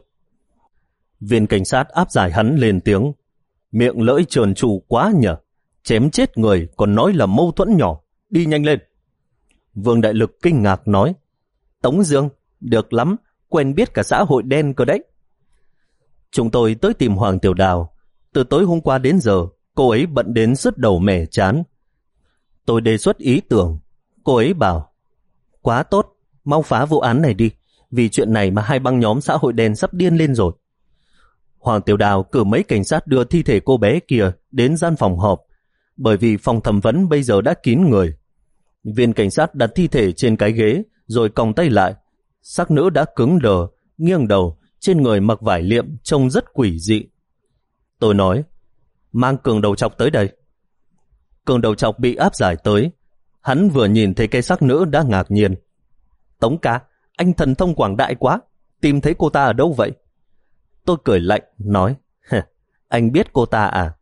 Viên cảnh sát áp giải hắn lên tiếng, miệng lưỡi trơn tru quá nhở, chém chết người còn nói là mâu thuẫn nhỏ, đi nhanh lên. Vương Đại Lực kinh ngạc nói, Tống Dương, được lắm, quen biết cả xã hội đen cơ đấy. Chúng tôi tới tìm Hoàng Tiểu Đào. Từ tối hôm qua đến giờ, cô ấy bận đến sứt đầu mẻ chán. Tôi đề xuất ý tưởng. Cô ấy bảo, quá tốt, mau phá vụ án này đi, vì chuyện này mà hai băng nhóm xã hội đen sắp điên lên rồi. Hoàng Tiểu Đào cử mấy cảnh sát đưa thi thể cô bé kia đến gian phòng họp, bởi vì phòng thẩm vấn bây giờ đã kín người. Viên cảnh sát đặt thi thể trên cái ghế rồi còng tay lại. Xác nữ đã cứng đờ, nghiêng đầu, trên người mặc vải liệm trông rất quỷ dị. Tôi nói, mang Cường đầu trọc tới đây. Cường đầu chọc bị áp giải tới. Hắn vừa nhìn thấy cái xác nữ đã ngạc nhiên. Tống ca, anh thần thông quảng đại quá, tìm thấy cô ta ở đâu vậy? Tôi cười lạnh, nói, anh biết cô ta à?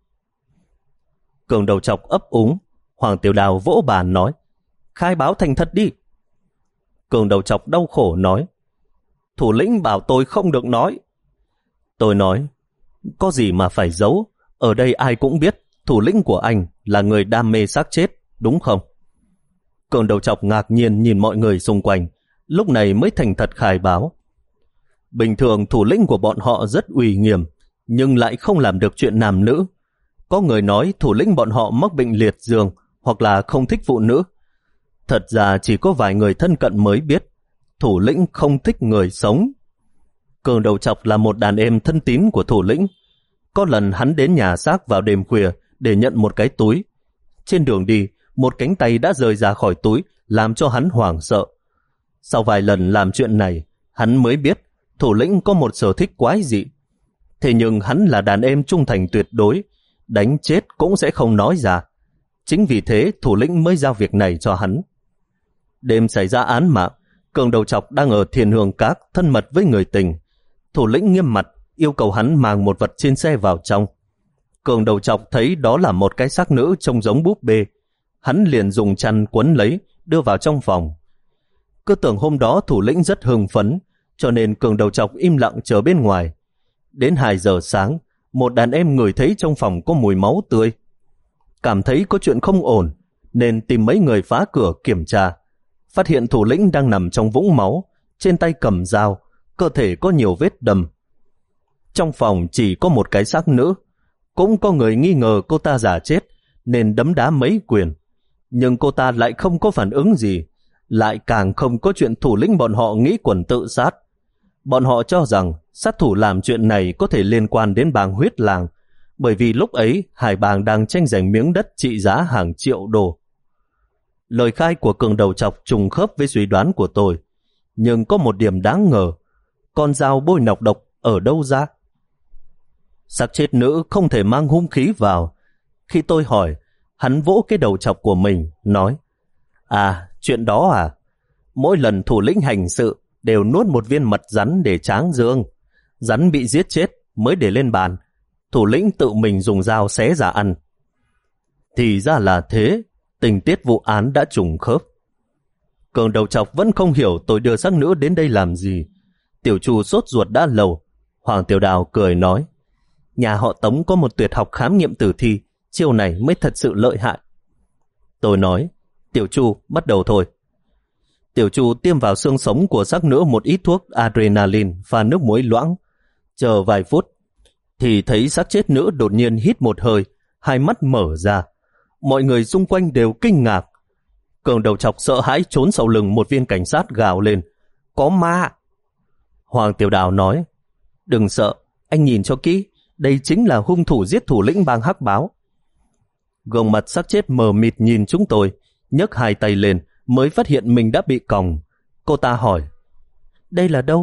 Cường đầu chọc ấp úng. Hoàng Tiểu Đào vỗ bàn nói, khai báo thành thật đi. Cường đầu chọc đau khổ nói, thủ lĩnh bảo tôi không được nói. Tôi nói, có gì mà phải giấu, ở đây ai cũng biết thủ lĩnh của anh là người đam mê xác chết, đúng không? Cường đầu chọc ngạc nhiên nhìn mọi người xung quanh, lúc này mới thành thật khai báo. Bình thường thủ lĩnh của bọn họ rất uy nghiêm, nhưng lại không làm được chuyện nam nữ. Có người nói thủ lĩnh bọn họ mắc bệnh liệt giường hoặc là không thích phụ nữ. Thật ra chỉ có vài người thân cận mới biết, thủ lĩnh không thích người sống. Cường đầu chọc là một đàn em thân tín của thủ lĩnh. Có lần hắn đến nhà xác vào đêm khuya để nhận một cái túi. Trên đường đi, một cánh tay đã rơi ra khỏi túi, làm cho hắn hoảng sợ. Sau vài lần làm chuyện này, hắn mới biết thủ lĩnh có một sở thích quái dị. Thế nhưng hắn là đàn em trung thành tuyệt đối, đánh chết cũng sẽ không nói ra. Chính vì thế thủ lĩnh mới giao việc này cho hắn. Đêm xảy ra án mạng, Cường đầu chọc đang ở Thiên Hương Các thân mật với người tình. Thủ lĩnh nghiêm mặt yêu cầu hắn mang một vật trên xe vào trong. Cường đầu chọc thấy đó là một cái xác nữ trông giống búp bê. Hắn liền dùng chăn quấn lấy, đưa vào trong phòng. Cứ tưởng hôm đó thủ lĩnh rất hưng phấn, cho nên Cường đầu chọc im lặng chờ bên ngoài. Đến hai giờ sáng, một đàn em ngửi thấy trong phòng có mùi máu tươi. Cảm thấy có chuyện không ổn, nên tìm mấy người phá cửa kiểm tra. Phát hiện thủ lĩnh đang nằm trong vũng máu, trên tay cầm dao, cơ thể có nhiều vết đâm. Trong phòng chỉ có một cái xác nữ. Cũng có người nghi ngờ cô ta giả chết, nên đấm đá mấy quyền. Nhưng cô ta lại không có phản ứng gì, lại càng không có chuyện thủ lĩnh bọn họ nghĩ quần tự sát. Bọn họ cho rằng sát thủ làm chuyện này có thể liên quan đến bang Huyết Làng, bởi vì lúc ấy hai bang đang tranh giành miếng đất trị giá hàng triệu đô. Lời khai của Cường đầu chọc trùng khớp với suy đoán của tôi, nhưng có một điểm đáng ngờ, con dao bôi nọc độc ở đâu ra? Xác chết nữ không thể mang hung khí vào. Khi tôi hỏi, hắn vỗ cái đầu chọc của mình, nói, à, chuyện đó à? Mỗi lần thủ lĩnh hành sự đều nuốt một viên mật rắn để tráng dương. Rắn bị giết chết mới để lên bàn. Thủ lĩnh tự mình dùng dao xé ra ăn. Thì ra là thế, tình tiết vụ án đã trùng khớp. Cường đầu chọc vẫn không hiểu tôi đưa xác nữ đến đây làm gì. Tiểu Chu sốt ruột đã lâu. Hoàng Tiểu Đào cười nói, nhà họ Tống có một tuyệt học khám nghiệm tử thi, chiêu này mới thật sự lợi hại. Tôi nói, Tiểu Chu, bắt đầu thôi. Tiểu Chu tiêm vào xương sống của xác nữ một ít thuốc adrenaline và nước muối loãng. Chờ vài phút, thì thấy xác chết nữ đột nhiên hít một hơi, hai mắt mở ra. Mọi người xung quanh đều kinh ngạc. Cường đầu chọc sợ hãi trốn sau lưng một viên cảnh sát gào lên, có ma. Hoàng Tiểu Đào nói, đừng sợ, anh nhìn cho kỹ, đây chính là hung thủ giết thủ lĩnh bang Hắc Báo. Gương mặt xác chết mờ mịt nhìn chúng tôi, nhấc hai tay lên mới phát hiện mình đã bị còng. Cô ta hỏi, đây là đâu?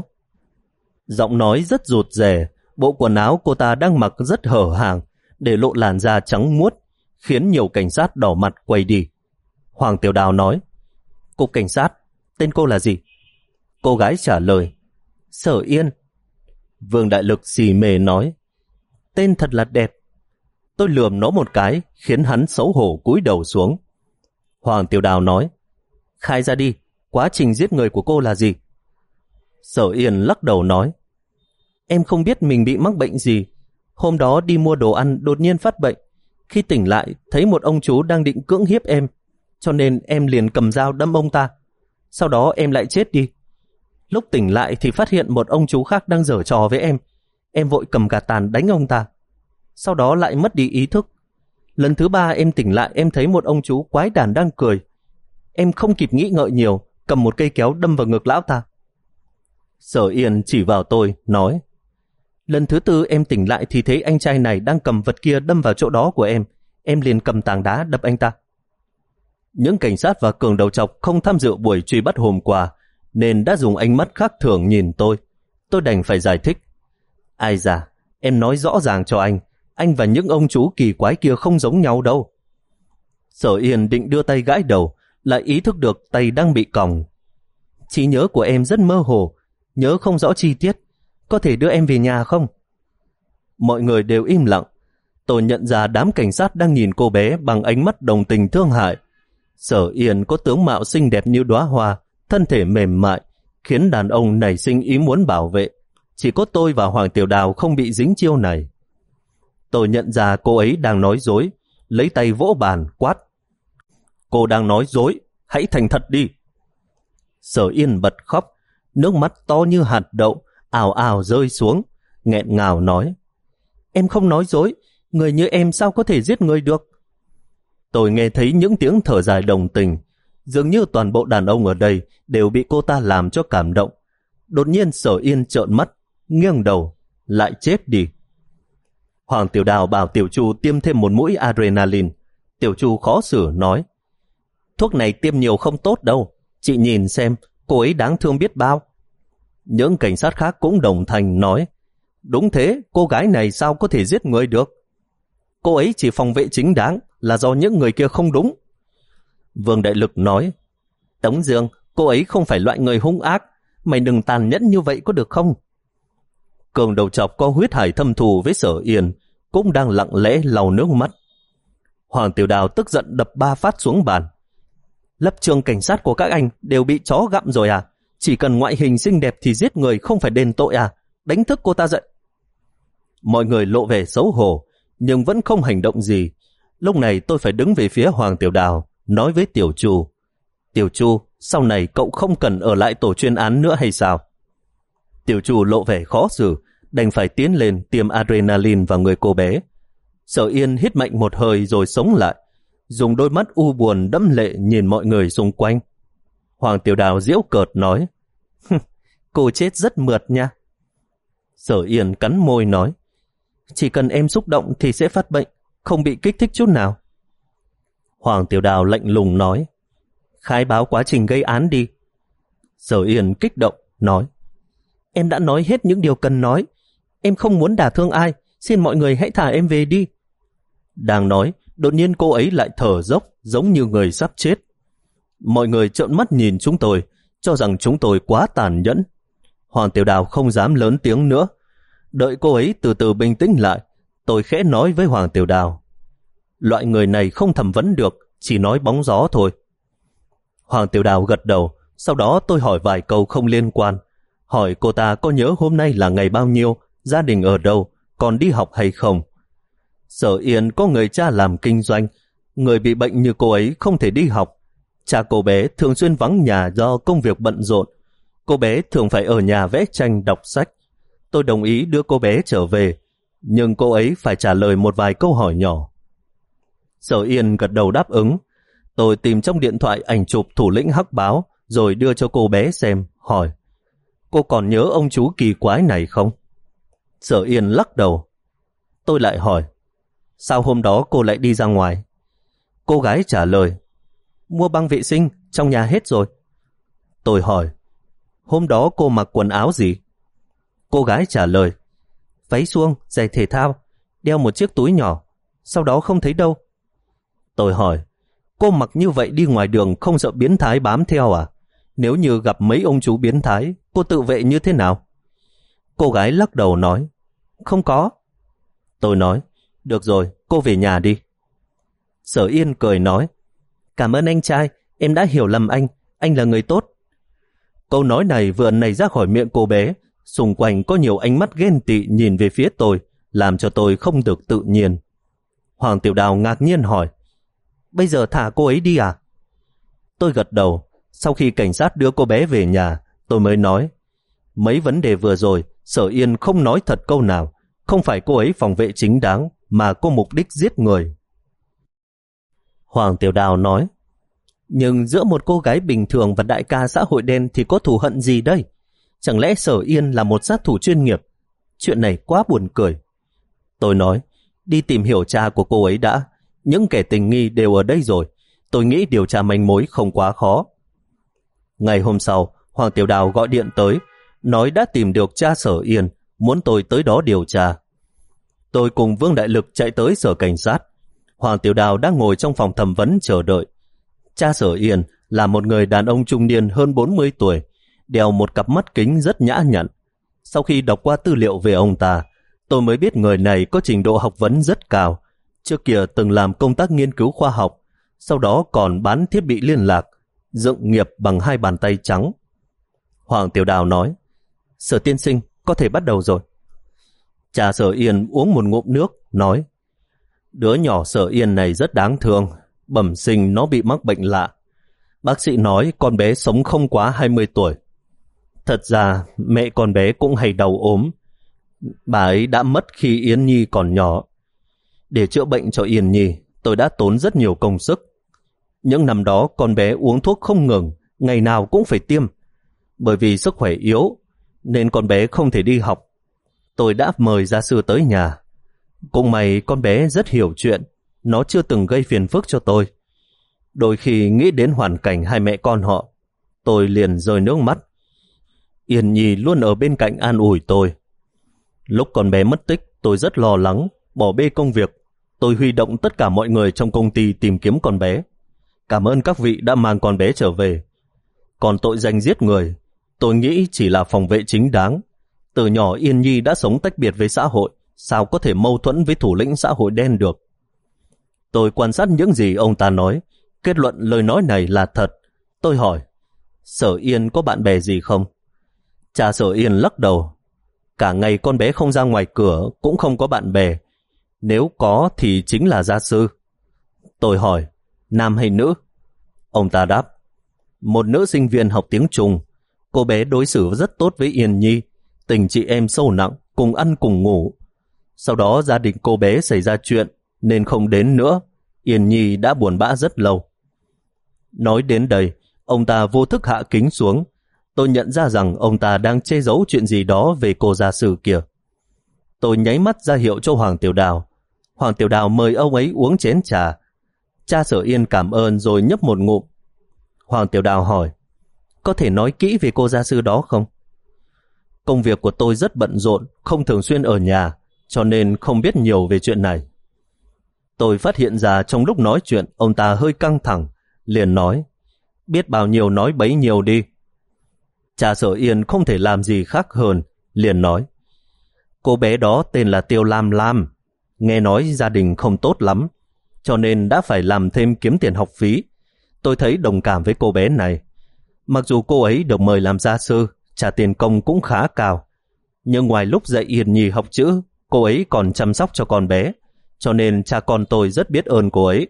Giọng nói rất rụt rè, bộ quần áo cô ta đang mặc rất hở hàng, để lộ làn da trắng muốt, khiến nhiều cảnh sát đỏ mặt quay đi. Hoàng Tiểu Đào nói, cục cảnh sát, tên cô là gì? Cô gái trả lời, Sở Yên. Vương Đại Lực xì mề nói, tên thật là đẹp. Tôi lườm nó một cái, khiến hắn xấu hổ cúi đầu xuống. Hoàng Tiểu Đào nói, khai ra đi, quá trình giết người của cô là gì? Sở Yên lắc đầu nói, em không biết mình bị mắc bệnh gì. Hôm đó đi mua đồ ăn đột nhiên phát bệnh. Khi tỉnh lại thấy một ông chú đang định cưỡng hiếp em, cho nên em liền cầm dao đâm ông ta. Sau đó em lại chết đi. Lúc tỉnh lại thì phát hiện một ông chú khác đang giở trò với em. Em vội cầm gạt tàn đánh ông ta. Sau đó lại mất đi ý thức. Lần thứ ba em tỉnh lại em thấy một ông chú quái đản đang cười. Em không kịp nghĩ ngợi nhiều, cầm một cây kéo đâm vào ngực lão ta. Sở Yên chỉ vào tôi, nói, lần thứ tư em tỉnh lại thì thấy anh trai này đang cầm vật kia đâm vào chỗ đó của em. Em liền cầm tảng đá đập anh ta. Những cảnh sát và Cường đầu chọc không tham dự buổi truy bắt hôm qua, nên đã dùng ánh mắt khác thường nhìn tôi. Tôi đành phải giải thích. Ai da, em nói rõ ràng cho anh, anh và những ông chú kỳ quái kia không giống nhau đâu. Sở Yên định đưa tay gãi đầu, lại ý thức được tay đang bị còng. Trí nhớ của em rất mơ hồ, nhớ không rõ chi tiết, có thể đưa em về nhà không? Mọi người đều im lặng. Tôi nhận ra đám cảnh sát đang nhìn cô bé bằng ánh mắt đồng tình thương hại. Sở Yên có tướng mạo xinh đẹp như đóa hoa, thân thể mềm mại, khiến đàn ông nảy sinh ý muốn bảo vệ. Chỉ có tôi và Hoàng Tiểu Đào không bị dính chiêu này. Tôi nhận ra cô ấy đang nói dối, lấy tay vỗ bàn quát: Cô đang nói dối, hãy thành thật đi. Sở Yên bật khóc, nước mắt to như hạt đậu ào ào rơi xuống, nghẹn ngào nói: Em không nói dối, người như em sao có thể giết người được? Tôi nghe thấy những tiếng thở dài đồng tình, dường như toàn bộ đàn ông ở đây đều bị cô ta làm cho cảm động. Đột nhiên Sở Yên trợn mắt, nghiêng đầu, lại chết đi. Hoàng Tiểu Đào bảo Tiểu Chu tiêm thêm một mũi adrenaline. Tiểu Chu khó xử nói: Thuốc này tiêm nhiều không tốt đâu, chị nhìn xem, cô ấy đáng thương biết bao. Những cảnh sát khác cũng đồng thanh nói: Đúng thế, cô gái này sao có thể giết người được? Cô ấy chỉ phòng vệ chính đáng, là do những người kia không đúng. Vương Đại Lực nói: Tống Dương, cô ấy không phải loại người hung ác, mày đừng tàn nhẫn như vậy có được không? Cường đầu chọc có huyết hải thâm thù với Sở Yên cũng đang lặng lẽ lau nước mắt. Hoàng Tiểu Đào tức giận đập ba phát xuống bàn: Lập trường cảnh sát của các anh đều bị chó gặm rồi à? Chỉ cần ngoại hình xinh đẹp thì giết người không phải đền tội à? Đánh thức cô ta dậy. Mọi người lộ vẻ xấu hổ, nhưng vẫn không hành động gì. Lúc này tôi phải đứng về phía Hoàng Tiểu Đào, nói với Tiểu Chu: Tiểu Chu, sau này cậu không cần ở lại tổ chuyên án nữa hay sao? Tiểu Chu lộ vẻ khó xử, đành phải tiến lên tiêm adrenaline vào người cô bé. Sở Yên hít mạnh một hơi rồi sống lại, dùng đôi mắt u buồn đẫm lệ nhìn mọi người xung quanh. Hoàng Tiểu Đào giễu cợt nói: Cô chết rất mượt nha. Sở Yên cắn môi nói: Chỉ cần em xúc động thì sẽ phát bệnh, không bị kích thích chút nào. Hoàng Tiểu Đào lạnh lùng nói: Khai báo quá trình gây án đi. Sở Yên kích động nói: Em đã nói hết những điều cần nói, em không muốn đả thương ai, xin mọi người hãy thả em về đi. Đang nói, đột nhiên cô ấy lại thở dốc giống như người sắp chết. Mọi người trợn mắt nhìn chúng tôi, cho rằng chúng tôi quá tàn nhẫn. Hoàng Tiểu Đào không dám lớn tiếng nữa. Đợi cô ấy từ từ bình tĩnh lại, tôi khẽ nói với Hoàng Tiểu Đào: Loại người này không thẩm vấn được, chỉ nói bóng gió thôi. Hoàng Tiểu Đào gật đầu, sau đó tôi hỏi vài câu không liên quan. Hỏi cô ta có nhớ hôm nay là ngày bao nhiêu, gia đình ở đâu, còn đi học hay không. Sở Yên có người cha làm kinh doanh, người bị bệnh như cô ấy không thể đi học. Cha cô bé thường xuyên vắng nhà do công việc bận rộn. Cô bé thường phải ở nhà vẽ tranh đọc sách. Tôi đồng ý đưa cô bé trở về, nhưng cô ấy phải trả lời một vài câu hỏi nhỏ. Sở Yên gật đầu đáp ứng. Tôi tìm trong điện thoại ảnh chụp thủ lĩnh hắc báo rồi đưa cho cô bé xem, hỏi: Cô còn nhớ ông chú kỳ quái này không? Sở Yên lắc đầu. Tôi lại hỏi: Sao hôm đó cô lại đi ra ngoài? Cô gái trả lời: Mua băng vệ sinh, trong nhà hết rồi. Tôi hỏi: Hôm đó cô mặc quần áo gì? Cô gái trả lời: Váy suông, giày thể thao, đeo một chiếc túi nhỏ, sau đó không thấy đâu. Tôi hỏi: Cô mặc như vậy đi ngoài đường không sợ biến thái bám theo à? Nếu như gặp mấy ông chú biến thái, cô tự vệ như thế nào? Cô gái lắc đầu nói: Không có. Tôi nói: Được rồi, cô về nhà đi. Sở Yên cười nói: Cảm ơn anh trai, em đã hiểu lầm anh, anh là người tốt. Câu nói này vừa nảy ra khỏi miệng cô bé, xung quanh có nhiều ánh mắt ghen tị nhìn về phía tôi, làm cho tôi không được tự nhiên. Hoàng Tiểu Đào ngạc nhiên hỏi: Bây giờ thả cô ấy đi à? Tôi gật đầu. Sau khi cảnh sát đưa cô bé về nhà, tôi mới nói: Mấy vấn đề vừa rồi, Sở Yên không nói thật câu nào. Không phải cô ấy phòng vệ chính đáng, mà có mục đích giết người. Hoàng Tiểu Đào nói: Nhưng giữa một cô gái bình thường và đại ca xã hội đen thì có thù hận gì đây? Chẳng lẽ Sở Yên là một sát thủ chuyên nghiệp? Chuyện này quá buồn cười. Tôi nói: Đi tìm hiểu cha của cô ấy đã. Những kẻ tình nghi đều ở đây rồi. Tôi nghĩ điều tra manh mối không quá khó. Ngày hôm sau, Hoàng Tiểu Đào gọi điện tới, nói đã tìm được cha Sở Yên, muốn tôi tới đó điều tra. Tôi cùng Vương Đại Lực chạy tới sở cảnh sát. Hoàng Tiểu Đào đang ngồi trong phòng thẩm vấn chờ đợi. Cha Sở Yên là một người đàn ông trung niên hơn bốn mươi tuổi, đeo một cặp mắt kính rất nhã nhặn. Sau khi đọc qua tư liệu về ông ta, tôi mới biết người này có trình độ học vấn rất cao. Trước kia từng làm công tác nghiên cứu khoa học, sau đó còn bán thiết bị liên lạc, dựng nghiệp bằng hai bàn tay trắng. Hoàng Tiểu Đào nói, Sở tiên sinh, có thể bắt đầu rồi. Cha Sở Yên uống một ngụm nước, nói, đứa nhỏ Sở Yên này rất đáng thương, bẩm sinh nó bị mắc bệnh lạ. Bác sĩ nói con bé sống không quá hai mươi tuổi. Thật ra mẹ con bé cũng hay đau ốm. Bà ấy đã mất khi Yến Nhi còn nhỏ. Để chữa bệnh cho Yến Nhi, tôi đã tốn rất nhiều công sức. Những năm đó con bé uống thuốc không ngừng, ngày nào cũng phải tiêm. Bởi vì sức khỏe yếu, nên con bé không thể đi học. Tôi đã mời gia sư tới nhà. Cũng may con bé rất hiểu chuyện, nó chưa từng gây phiền phức cho tôi. Đôi khi nghĩ đến hoàn cảnh hai mẹ con họ, tôi liền rơi nước mắt. Yến Nhi luôn ở bên cạnh an ủi tôi. Lúc con bé mất tích, tôi rất lo lắng, bỏ bê công việc. Tôi huy động tất cả mọi người trong công ty tìm kiếm con bé. Cảm ơn các vị đã mang con bé trở về. Còn tội danh giết người, tôi nghĩ chỉ là phòng vệ chính đáng. Từ nhỏ Yến Nhi đã sống tách biệt với xã hội, sao có thể mâu thuẫn với thủ lĩnh xã hội đen được. Tôi quan sát những gì ông ta nói, kết luận lời nói này là thật. Tôi hỏi, Sở Yên có bạn bè gì không? Cha Sở Yên lắc đầu. Cả ngày con bé không ra ngoài cửa, cũng không có bạn bè. Nếu có thì chính là gia sư. Tôi hỏi, nam hay nữ? Ông ta đáp, một nữ sinh viên học tiếng Trung. Cô bé đối xử rất tốt với Yến Nhi, tình chị em sâu nặng, cùng ăn cùng ngủ. Sau đó gia đình cô bé xảy ra chuyện, nên không đến nữa. Yến Nhi đã buồn bã rất lâu. Nói đến đây, ông ta vô thức hạ kính xuống. Tôi nhận ra rằng ông ta đang che giấu chuyện gì đó về cô gia sư kia. Tôi nháy mắt ra hiệu cho Hoàng Tiểu Đào. Hoàng Tiểu Đào mời ông ấy uống chén trà. Cha Sở Yên cảm ơn rồi nhấp một ngụm. Hoàng Tiểu Đào hỏi, có thể nói kỹ về cô gia sư đó không? Công việc của tôi rất bận rộn, không thường xuyên ở nhà, cho nên không biết nhiều về chuyện này. Tôi phát hiện ra trong lúc nói chuyện ông ta hơi căng thẳng, liền nói, biết bao nhiêu nói bấy nhiêu đi. Cha Sở Yên không thể làm gì khác hơn, liền nói, cô bé đó tên là Tiêu Lam Lam, nghe nói gia đình không tốt lắm, cho nên đã phải làm thêm kiếm tiền học phí. Tôi thấy đồng cảm với cô bé này. Mặc dù cô ấy được mời làm gia sư, trả tiền công cũng khá cao, nhưng ngoài lúc dạy Yến Nhi học chữ, cô ấy còn chăm sóc cho con bé, cho nên cha con tôi rất biết ơn cô ấy.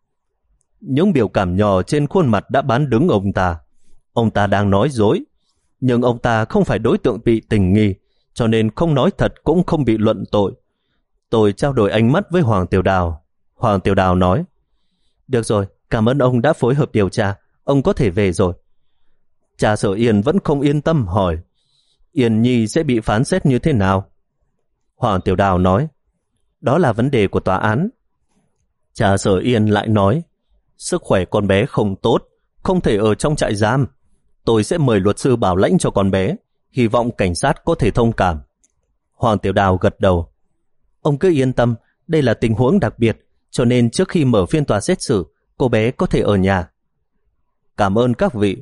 Những biểu cảm nhỏ trên khuôn mặt đã bán đứng ông ta. Ông ta đang nói dối, nhưng ông ta không phải đối tượng bị tình nghi, cho nên không nói thật cũng không bị luận tội. Tôi trao đổi ánh mắt với Hoàng Tiểu Đào. Hoàng Tiểu Đào nói, được rồi, cảm ơn ông đã phối hợp điều tra, ông có thể về rồi. Cha Sở Yên vẫn không yên tâm hỏi, Yến Nhi sẽ bị phán xét như thế nào? Hoàng Tiểu Đào nói, đó là vấn đề của tòa án. Cha Sở Yên lại nói, sức khỏe con bé không tốt, không thể ở trong trại giam. Tôi sẽ mời luật sư bảo lãnh cho con bé, hy vọng cảnh sát có thể thông cảm. Hoàng Tiểu Đào gật đầu. Ông cứ yên tâm, đây là tình huống đặc biệt, cho nên trước khi mở phiên tòa xét xử, cô bé có thể ở nhà. Cảm ơn các vị.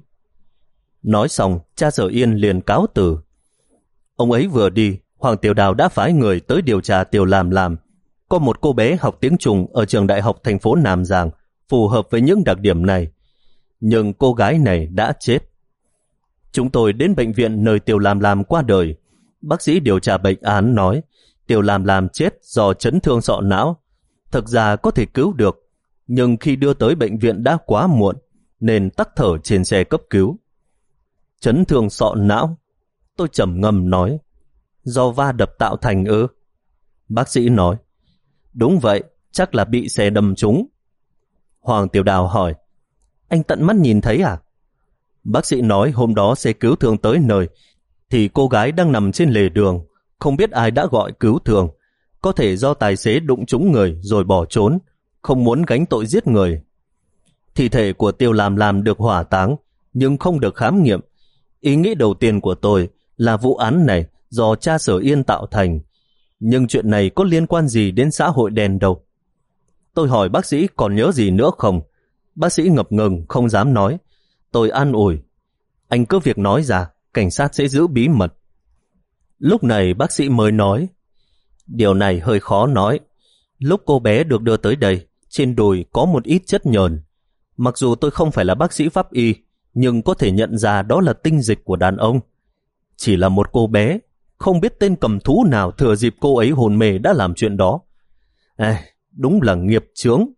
Nói xong, cha Sở Yên liền cáo từ. Ông ấy vừa đi, Hoàng Tiểu Đào đã phái người tới điều tra Tiêu Lam Lam. Có một cô bé học tiếng Trung ở trường đại học thành phố Nam Giang, phù hợp với những đặc điểm này. Nhưng cô gái này đã chết. Chúng tôi đến bệnh viện nơi Tiêu Lam Lam qua đời. Bác sĩ điều tra bệnh án nói Tiêu Lam Lam chết do chấn thương sọ não. Thực ra có thể cứu được, nhưng khi đưa tới bệnh viện đã quá muộn, nên tắc thở trên xe cấp cứu. Chấn thương sọ não? Tôi trầm ngâm nói, do va đập tạo thành ư? Bác sĩ nói, đúng vậy, chắc là bị xe đâm trúng. Hoàng Tiểu Đào hỏi, anh tận mắt nhìn thấy à? Bác sĩ nói hôm đó xe cứu thương tới nơi, thì cô gái đang nằm trên lề đường, không biết ai đã gọi cứu thương. Có thể do tài xế đụng trúng người rồi bỏ trốn, không muốn gánh tội giết người. Thi thể của Tiêu Lam Lam được hỏa táng, nhưng không được khám nghiệm. Ý nghĩ đầu tiên của tôi là vụ án này do cha Sở Yên tạo thành, nhưng chuyện này có liên quan gì đến xã hội đen đâu. Tôi hỏi bác sĩ còn nhớ gì nữa không? Bác sĩ ngập ngừng không dám nói. Tôi an ủi. Anh cứ việc nói ra, cảnh sát sẽ giữ bí mật. Lúc này bác sĩ mới nói. Điều này hơi khó nói. Lúc cô bé được đưa tới đây, trên đùi có một ít chất nhờn. Mặc dù tôi không phải là bác sĩ pháp y, nhưng có thể nhận ra đó là tinh dịch của đàn ông. Chỉ là một cô bé, không biết tên cầm thú nào thừa dịp cô ấy hôn mê đã làm chuyện đó. À, đúng là nghiệp chướng.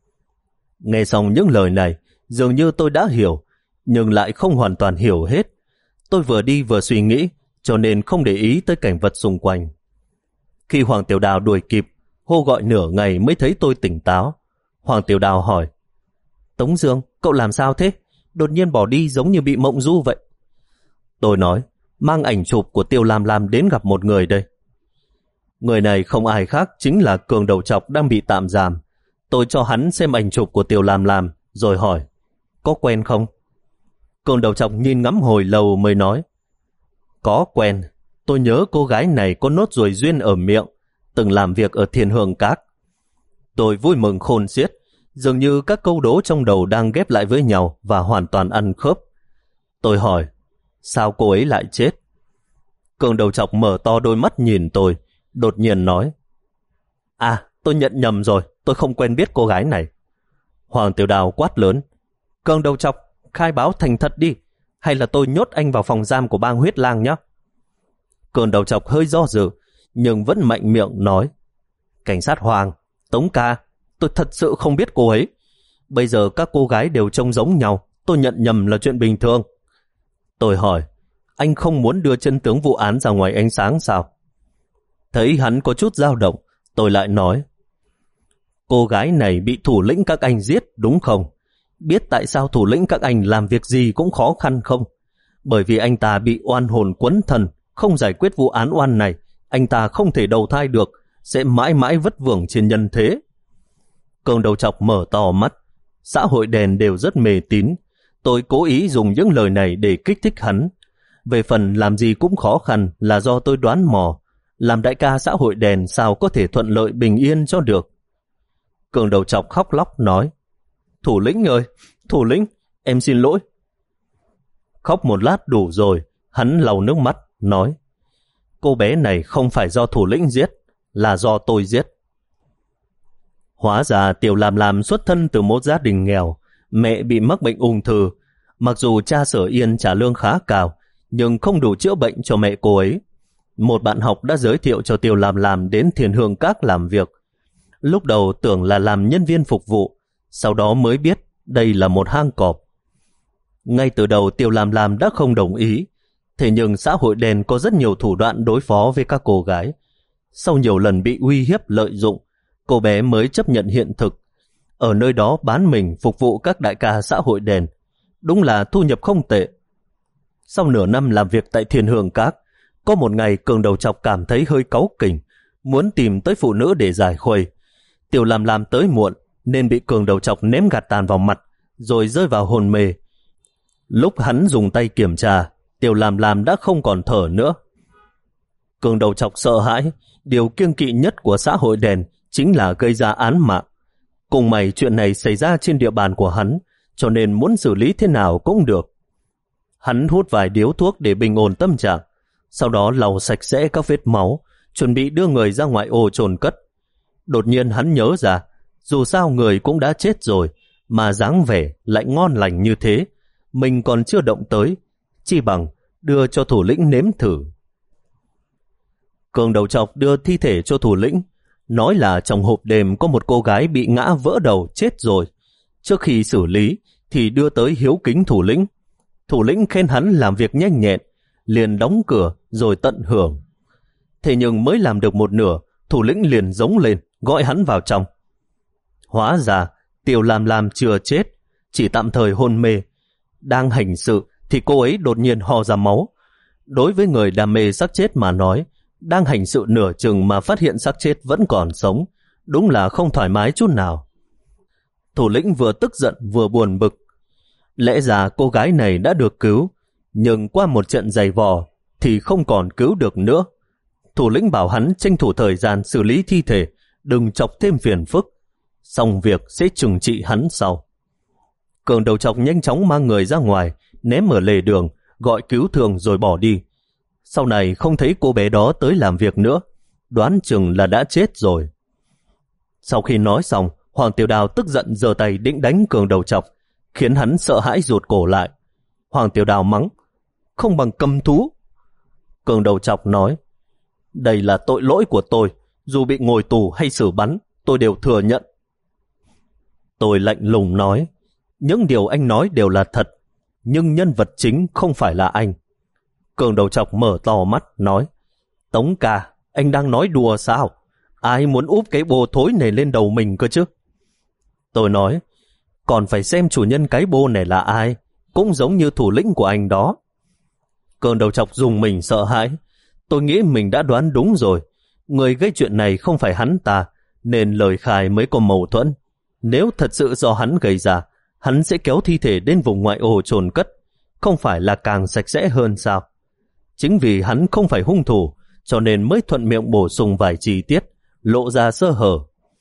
Nghe xong những lời này, dường như tôi đã hiểu, nhưng lại không hoàn toàn hiểu hết. Tôi vừa đi vừa suy nghĩ, cho nên không để ý tới cảnh vật xung quanh. Khi Hoàng Tiểu Đào đuổi kịp, hô gọi nửa ngày mới thấy tôi tỉnh táo. Hoàng Tiểu Đào hỏi, Tống Dương, cậu làm sao thế? Đột nhiên bỏ đi giống như bị mộng du vậy. Tôi nói, mang ảnh chụp của Tiêu Lam Lam đến gặp một người đây. Người này không ai khác chính là Cường Đầu Trọc đang bị tạm giam. Tôi cho hắn xem ảnh chụp của Tiêu Lam Lam, rồi hỏi, có quen không? Cường Đầu Trọc nhìn ngắm hồi lâu mới nói, có quen. Tôi nhớ cô gái này có nốt ruồi duyên ở miệng, từng làm việc ở Thiên Hương Các. Tôi vui mừng khôn xiết, dường như các câu đố trong đầu đang ghép lại với nhau và hoàn toàn ăn khớp. Tôi hỏi, sao cô ấy lại chết? Cường Đầu Trọc mở to đôi mắt nhìn tôi, đột nhiên nói, à, tôi nhận nhầm rồi, tôi không quen biết cô gái này. Hoàng Tiểu Đào quát lớn, Cường Đầu Trọc, khai báo thành thật đi, hay là tôi nhốt anh vào phòng giam của bang Huyết Lang nhé. Cường Đầu Trọc hơi do dự, nhưng vẫn mạnh miệng nói, cảnh sát Hoàng, Tống ca, tôi thật sự không biết cô ấy. Bây giờ các cô gái đều trông giống nhau, tôi nhận nhầm là chuyện bình thường. Tôi hỏi, anh không muốn đưa chân tướng vụ án ra ngoài ánh sáng sao? Thấy hắn có chút dao động, tôi lại nói, cô gái này bị thủ lĩnh các anh giết đúng không? Biết tại sao thủ lĩnh các anh làm việc gì cũng khó khăn không? Bởi vì anh ta bị oan hồn quấn thân, không giải quyết vụ án oan này, anh ta không thể đầu thai được, sẽ mãi mãi vất vưởng trên nhân thế. Cường Đầu Trọc mở to mắt. Xã hội đèn đều rất mê tín. Tôi cố ý dùng những lời này để kích thích hắn. Về phần làm gì cũng khó khăn là do tôi đoán mò. Làm đại ca xã hội đèn sao có thể thuận lợi bình yên cho được. Cường Đầu Trọc khóc lóc nói, thủ lĩnh ơi, thủ lĩnh, em xin lỗi. Khóc một lát đủ rồi, hắn lau nước mắt, nói, cô bé này không phải do thủ lĩnh giết, là do tôi giết. Hóa ra Tiểu Lam Lam xuất thân từ một gia đình nghèo, mẹ bị mắc bệnh ung thư. Mặc dù cha Sở Yên trả lương khá cao, nhưng không đủ chữa bệnh cho mẹ cô ấy. Một bạn học đã giới thiệu cho Tiểu Lam Lam đến Thiên Hương Các làm việc. Lúc đầu tưởng là làm nhân viên phục vụ, sau đó mới biết đây là một hang cọp. Ngay từ đầu Tiểu Lam Lam đã không đồng ý, thế nhưng xã hội đen có rất nhiều thủ đoạn đối phó với các cô gái. Sau nhiều lần bị uy hiếp lợi dụng, cô bé mới chấp nhận hiện thực. Ở nơi đó bán mình phục vụ các đại ca xã hội đen, đúng là thu nhập không tệ. Sau nửa năm làm việc tại Thiên Hương Các, có một ngày Cường Đầu Trọc cảm thấy hơi cáu kỉnh, muốn tìm tới phụ nữ để giải khuây. Tiểu Lam Lam tới muộn nên bị Cường Đầu Trọc ném gạt tàn vào mặt, rồi rơi vào hôn mê. Lúc hắn dùng tay kiểm tra, Tiểu Lam Lam đã không còn thở nữa. Cường Đầu Trọc sợ hãi, điều kiêng kỵ nhất của xã hội đen chính là gây ra án mạng. Cùng mày chuyện này xảy ra trên địa bàn của hắn, cho nên muốn xử lý thế nào cũng được. Hắn hút vài điếu thuốc để bình ổn tâm trạng, sau đó lau sạch sẽ các vết máu, chuẩn bị đưa người ra ngoại ô chôn cất. Đột nhiên hắn nhớ ra, dù sao người cũng đã chết rồi, mà dáng vẻ lại ngon lành như thế, mình còn chưa động tới, chi bằng đưa cho thủ lĩnh nếm thử. Cường Đầu Trọc đưa thi thể cho thủ lĩnh, nói là trong hộp đêm có một cô gái bị ngã vỡ đầu chết rồi. Trước khi xử lý thì đưa tới hiếu kính thủ lĩnh. Thủ lĩnh khen hắn làm việc nhanh nhẹn, liền đóng cửa rồi tận hưởng. Thế nhưng mới làm được một nửa, thủ lĩnh liền giống lên, gọi hắn vào trong. Hóa ra Tiểu Lam Lam chưa chết, chỉ tạm thời hôn mê. Đang hành sự thì cô ấy đột nhiên ho ra máu. Đối với người đam mê xác chết mà nói, đang hành sự nửa chừng mà phát hiện xác chết vẫn còn sống, đúng là không thoải mái chút nào. Thủ lĩnh vừa tức giận vừa buồn bực. Lẽ ra cô gái này đã được cứu, nhưng qua một trận giày vò thì không còn cứu được nữa. Thủ lĩnh bảo hắn tranh thủ thời gian xử lý thi thể, đừng chọc thêm phiền phức. xong việc sẽ trừng trị hắn sau. Cường đầu trọc nhanh chóng mang người ra ngoài, ném ở lề đường, gọi cứu thương rồi bỏ đi. Sau này không thấy cô bé đó tới làm việc nữa, đoán chừng là đã chết rồi. Sau khi nói xong, Hoàng Tiểu Đào tức giận giơ tay định đánh Cường đầu trọc, khiến hắn sợ hãi rụt cổ lại. Hoàng Tiểu Đào mắng, không bằng cầm thú. Cường đầu trọc nói, đây là tội lỗi của tôi, dù bị ngồi tù hay xử bắn, tôi đều thừa nhận. Tôi lạnh lùng nói, những điều anh nói đều là thật, nhưng nhân vật chính không phải là anh. Cường đầu trọc mở to mắt, nói, Tống ca, anh đang nói đùa sao? Ai muốn úp cái bô thối này lên đầu mình cơ chứ? Tôi nói, còn phải xem chủ nhân cái bô này là ai, cũng giống như thủ lĩnh của anh đó. Cường đầu trọc dùng mình sợ hãi. Tôi nghĩ mình đã đoán đúng rồi. Người gây chuyện này không phải hắn ta, nên lời khai mới có mâu thuẫn. Nếu thật sự do hắn gây ra, hắn sẽ kéo thi thể đến vùng ngoại ô chôn cất, không phải là càng sạch sẽ hơn sao? Chính vì hắn không phải hung thủ, cho nên mới thuận miệng bổ sung vài chi tiết, lộ ra sơ hở.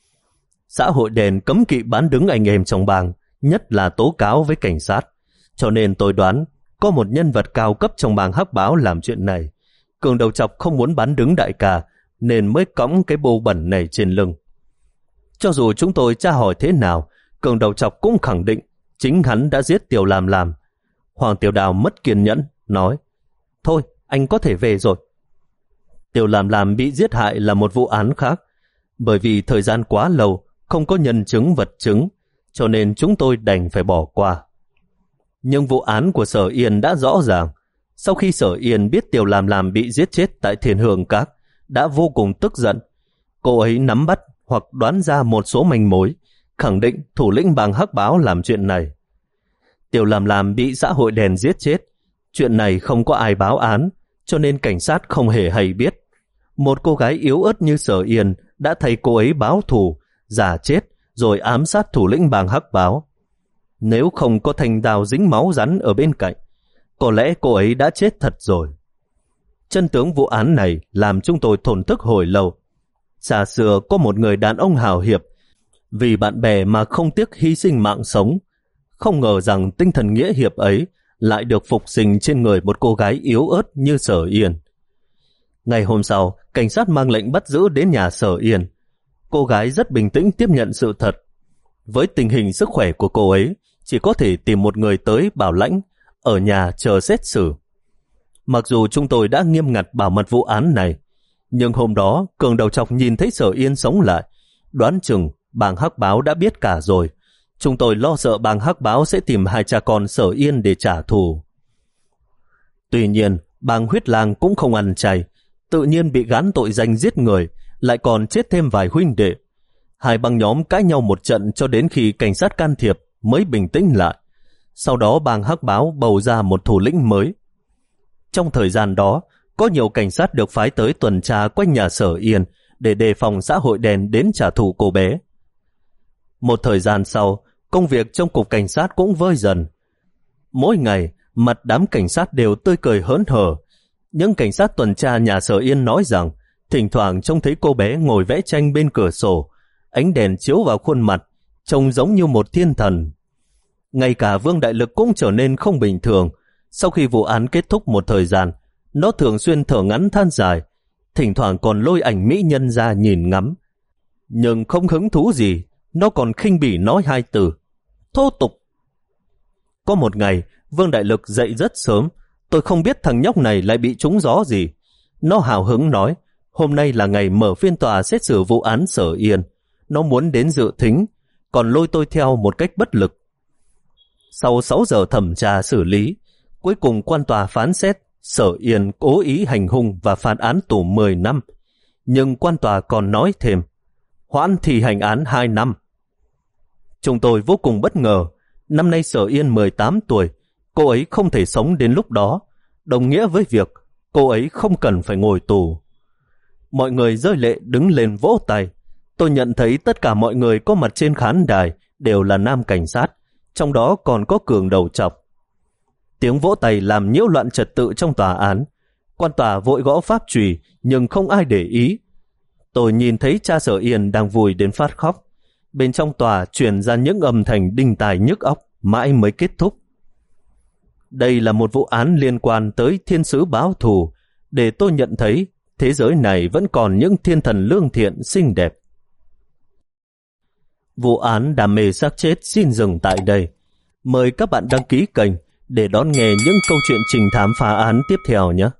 Xã hội đen cấm kỵ bán đứng anh em trong bang, nhất là tố cáo với cảnh sát. Cho nên tôi đoán có một nhân vật cao cấp trong bang Hắc Báo làm chuyện này. Cường đầu trọc không muốn bán đứng đại ca, nên mới cõng cái bô bẩn này trên lưng. Cho dù chúng tôi tra hỏi thế nào, Cường đầu trọc cũng khẳng định chính hắn đã giết Tiểu Làm Làm. Hoàng Tiểu Đào mất kiên nhẫn, nói, thôi, anh có thể về rồi. Tiểu Làm Làm bị giết hại là một vụ án khác, bởi vì thời gian quá lâu, không có nhân chứng vật chứng, cho nên chúng tôi đành phải bỏ qua. Nhưng vụ án của Sở Yên đã rõ ràng. Sau khi Sở Yên biết Tiểu Làm Làm bị giết chết tại Thiên Hương Các, đã vô cùng tức giận. Cô ấy nắm bắt hoặc đoán ra một số manh mối, khẳng định thủ lĩnh bang Hắc Báo làm chuyện này. Tiểu Làm Làm bị xã hội đen giết chết. Chuyện này không có ai báo án, cho nên cảnh sát không hề hay biết. Một cô gái yếu ớt như Sở Yên đã thấy cô ấy báo thù, giả chết, rồi ám sát thủ lĩnh bang Hắc Báo. Nếu không có thanh đao dính máu rắn ở bên cạnh, có lẽ cô ấy đã chết thật rồi. Chân tướng vụ án này làm chúng tôi thổn thức hồi lâu. Xa xưa có một người đàn ông hào hiệp, vì bạn bè mà không tiếc hy sinh mạng sống. Không ngờ rằng tinh thần nghĩa hiệp ấy lại được phục sinh trên người một cô gái yếu ớt như Sở Yên. Ngày hôm sau, cảnh sát mang lệnh bắt giữ đến nhà Sở Yên. Cô gái rất bình tĩnh tiếp nhận sự thật. Với tình hình sức khỏe của cô ấy, chỉ có thể tìm một người tới bảo lãnh, ở nhà chờ xét xử. Mặc dù chúng tôi đã nghiêm ngặt bảo mật vụ án này, nhưng hôm đó Cường đầu trọc nhìn thấy Sở Yên sống lại, đoán chừng bang Hắc Báo đã biết cả rồi. Chúng tôi lo sợ bang Hắc Báo sẽ tìm hai cha con Sở Yên để trả thù. Tuy nhiên, bang Huyết Lang cũng không ăn chay, tự nhiên bị gán tội danh giết người, lại còn chết thêm vài huynh đệ. Hai băng nhóm cãi nhau một trận cho đến khi cảnh sát can thiệp mới bình tĩnh lại. Sau đó bang Hắc Báo bầu ra một thủ lĩnh mới. Trong thời gian đó, có nhiều cảnh sát được phái tới tuần tra quanh nhà Sở Yên để đề phòng xã hội đen đến trả thù cô bé. Một thời gian sau, công việc trong cục cảnh sát cũng vơi dần. Mỗi ngày, mặt đám cảnh sát đều tươi cười hớn hở. Những cảnh sát tuần tra nhà Sở Yên nói rằng thỉnh thoảng trông thấy cô bé ngồi vẽ tranh bên cửa sổ, ánh đèn chiếu vào khuôn mặt, trông giống như một thiên thần. Ngay cả Vương Đại Lực cũng trở nên không bình thường. Sau khi vụ án kết thúc một thời gian, nó thường xuyên thở ngắn than dài, thỉnh thoảng còn lôi ảnh mỹ nhân ra nhìn ngắm. Nhưng không hứng thú gì, nó còn khinh bỉ nói hai từ: thô tục. Có một ngày, Vương Đại Lực dậy rất sớm. Tôi không biết thằng nhóc này lại bị trúng gió gì. Nó hào hứng nói hôm nay là ngày mở phiên tòa xét xử vụ án Sở Yên. Nó muốn đến dự thính, còn lôi tôi theo một cách bất lực. Sau sáu giờ thẩm tra xử lý, cuối cùng quan tòa phán xét Sở Yên cố ý hành hung và phán án tù mười năm. Nhưng quan tòa còn nói thêm hoãn thi hành án hai năm. Chúng tôi vô cùng bất ngờ. Năm nay Sở Yên mười tám tuổi, cô ấy không thể sống đến lúc đó, đồng nghĩa với việc cô ấy không cần phải ngồi tù. Mọi người rơi lệ đứng lên vỗ tay. Tôi nhận thấy tất cả mọi người có mặt trên khán đài đều là nam cảnh sát, trong đó còn có Cường đầu trọc. Tiếng vỗ tay làm nhiễu loạn trật tự trong tòa án. Quan tòa vội gõ pháp chùy nhưng không ai để ý. Tôi nhìn thấy cha Sở Yên đang vui đến phát khóc. Bên trong tòa truyền ra những âm thanh đinh tai nhức óc mãi mới kết thúc. Đây là một vụ án liên quan tới thiên sứ báo thù, để tôi nhận thấy thế giới này vẫn còn những thiên thần lương thiện xinh đẹp. Vụ án đam mê xác chết xin dừng tại đây. Mời các bạn đăng ký kênh để đón nghe những câu chuyện trình thám phá án tiếp theo nhé.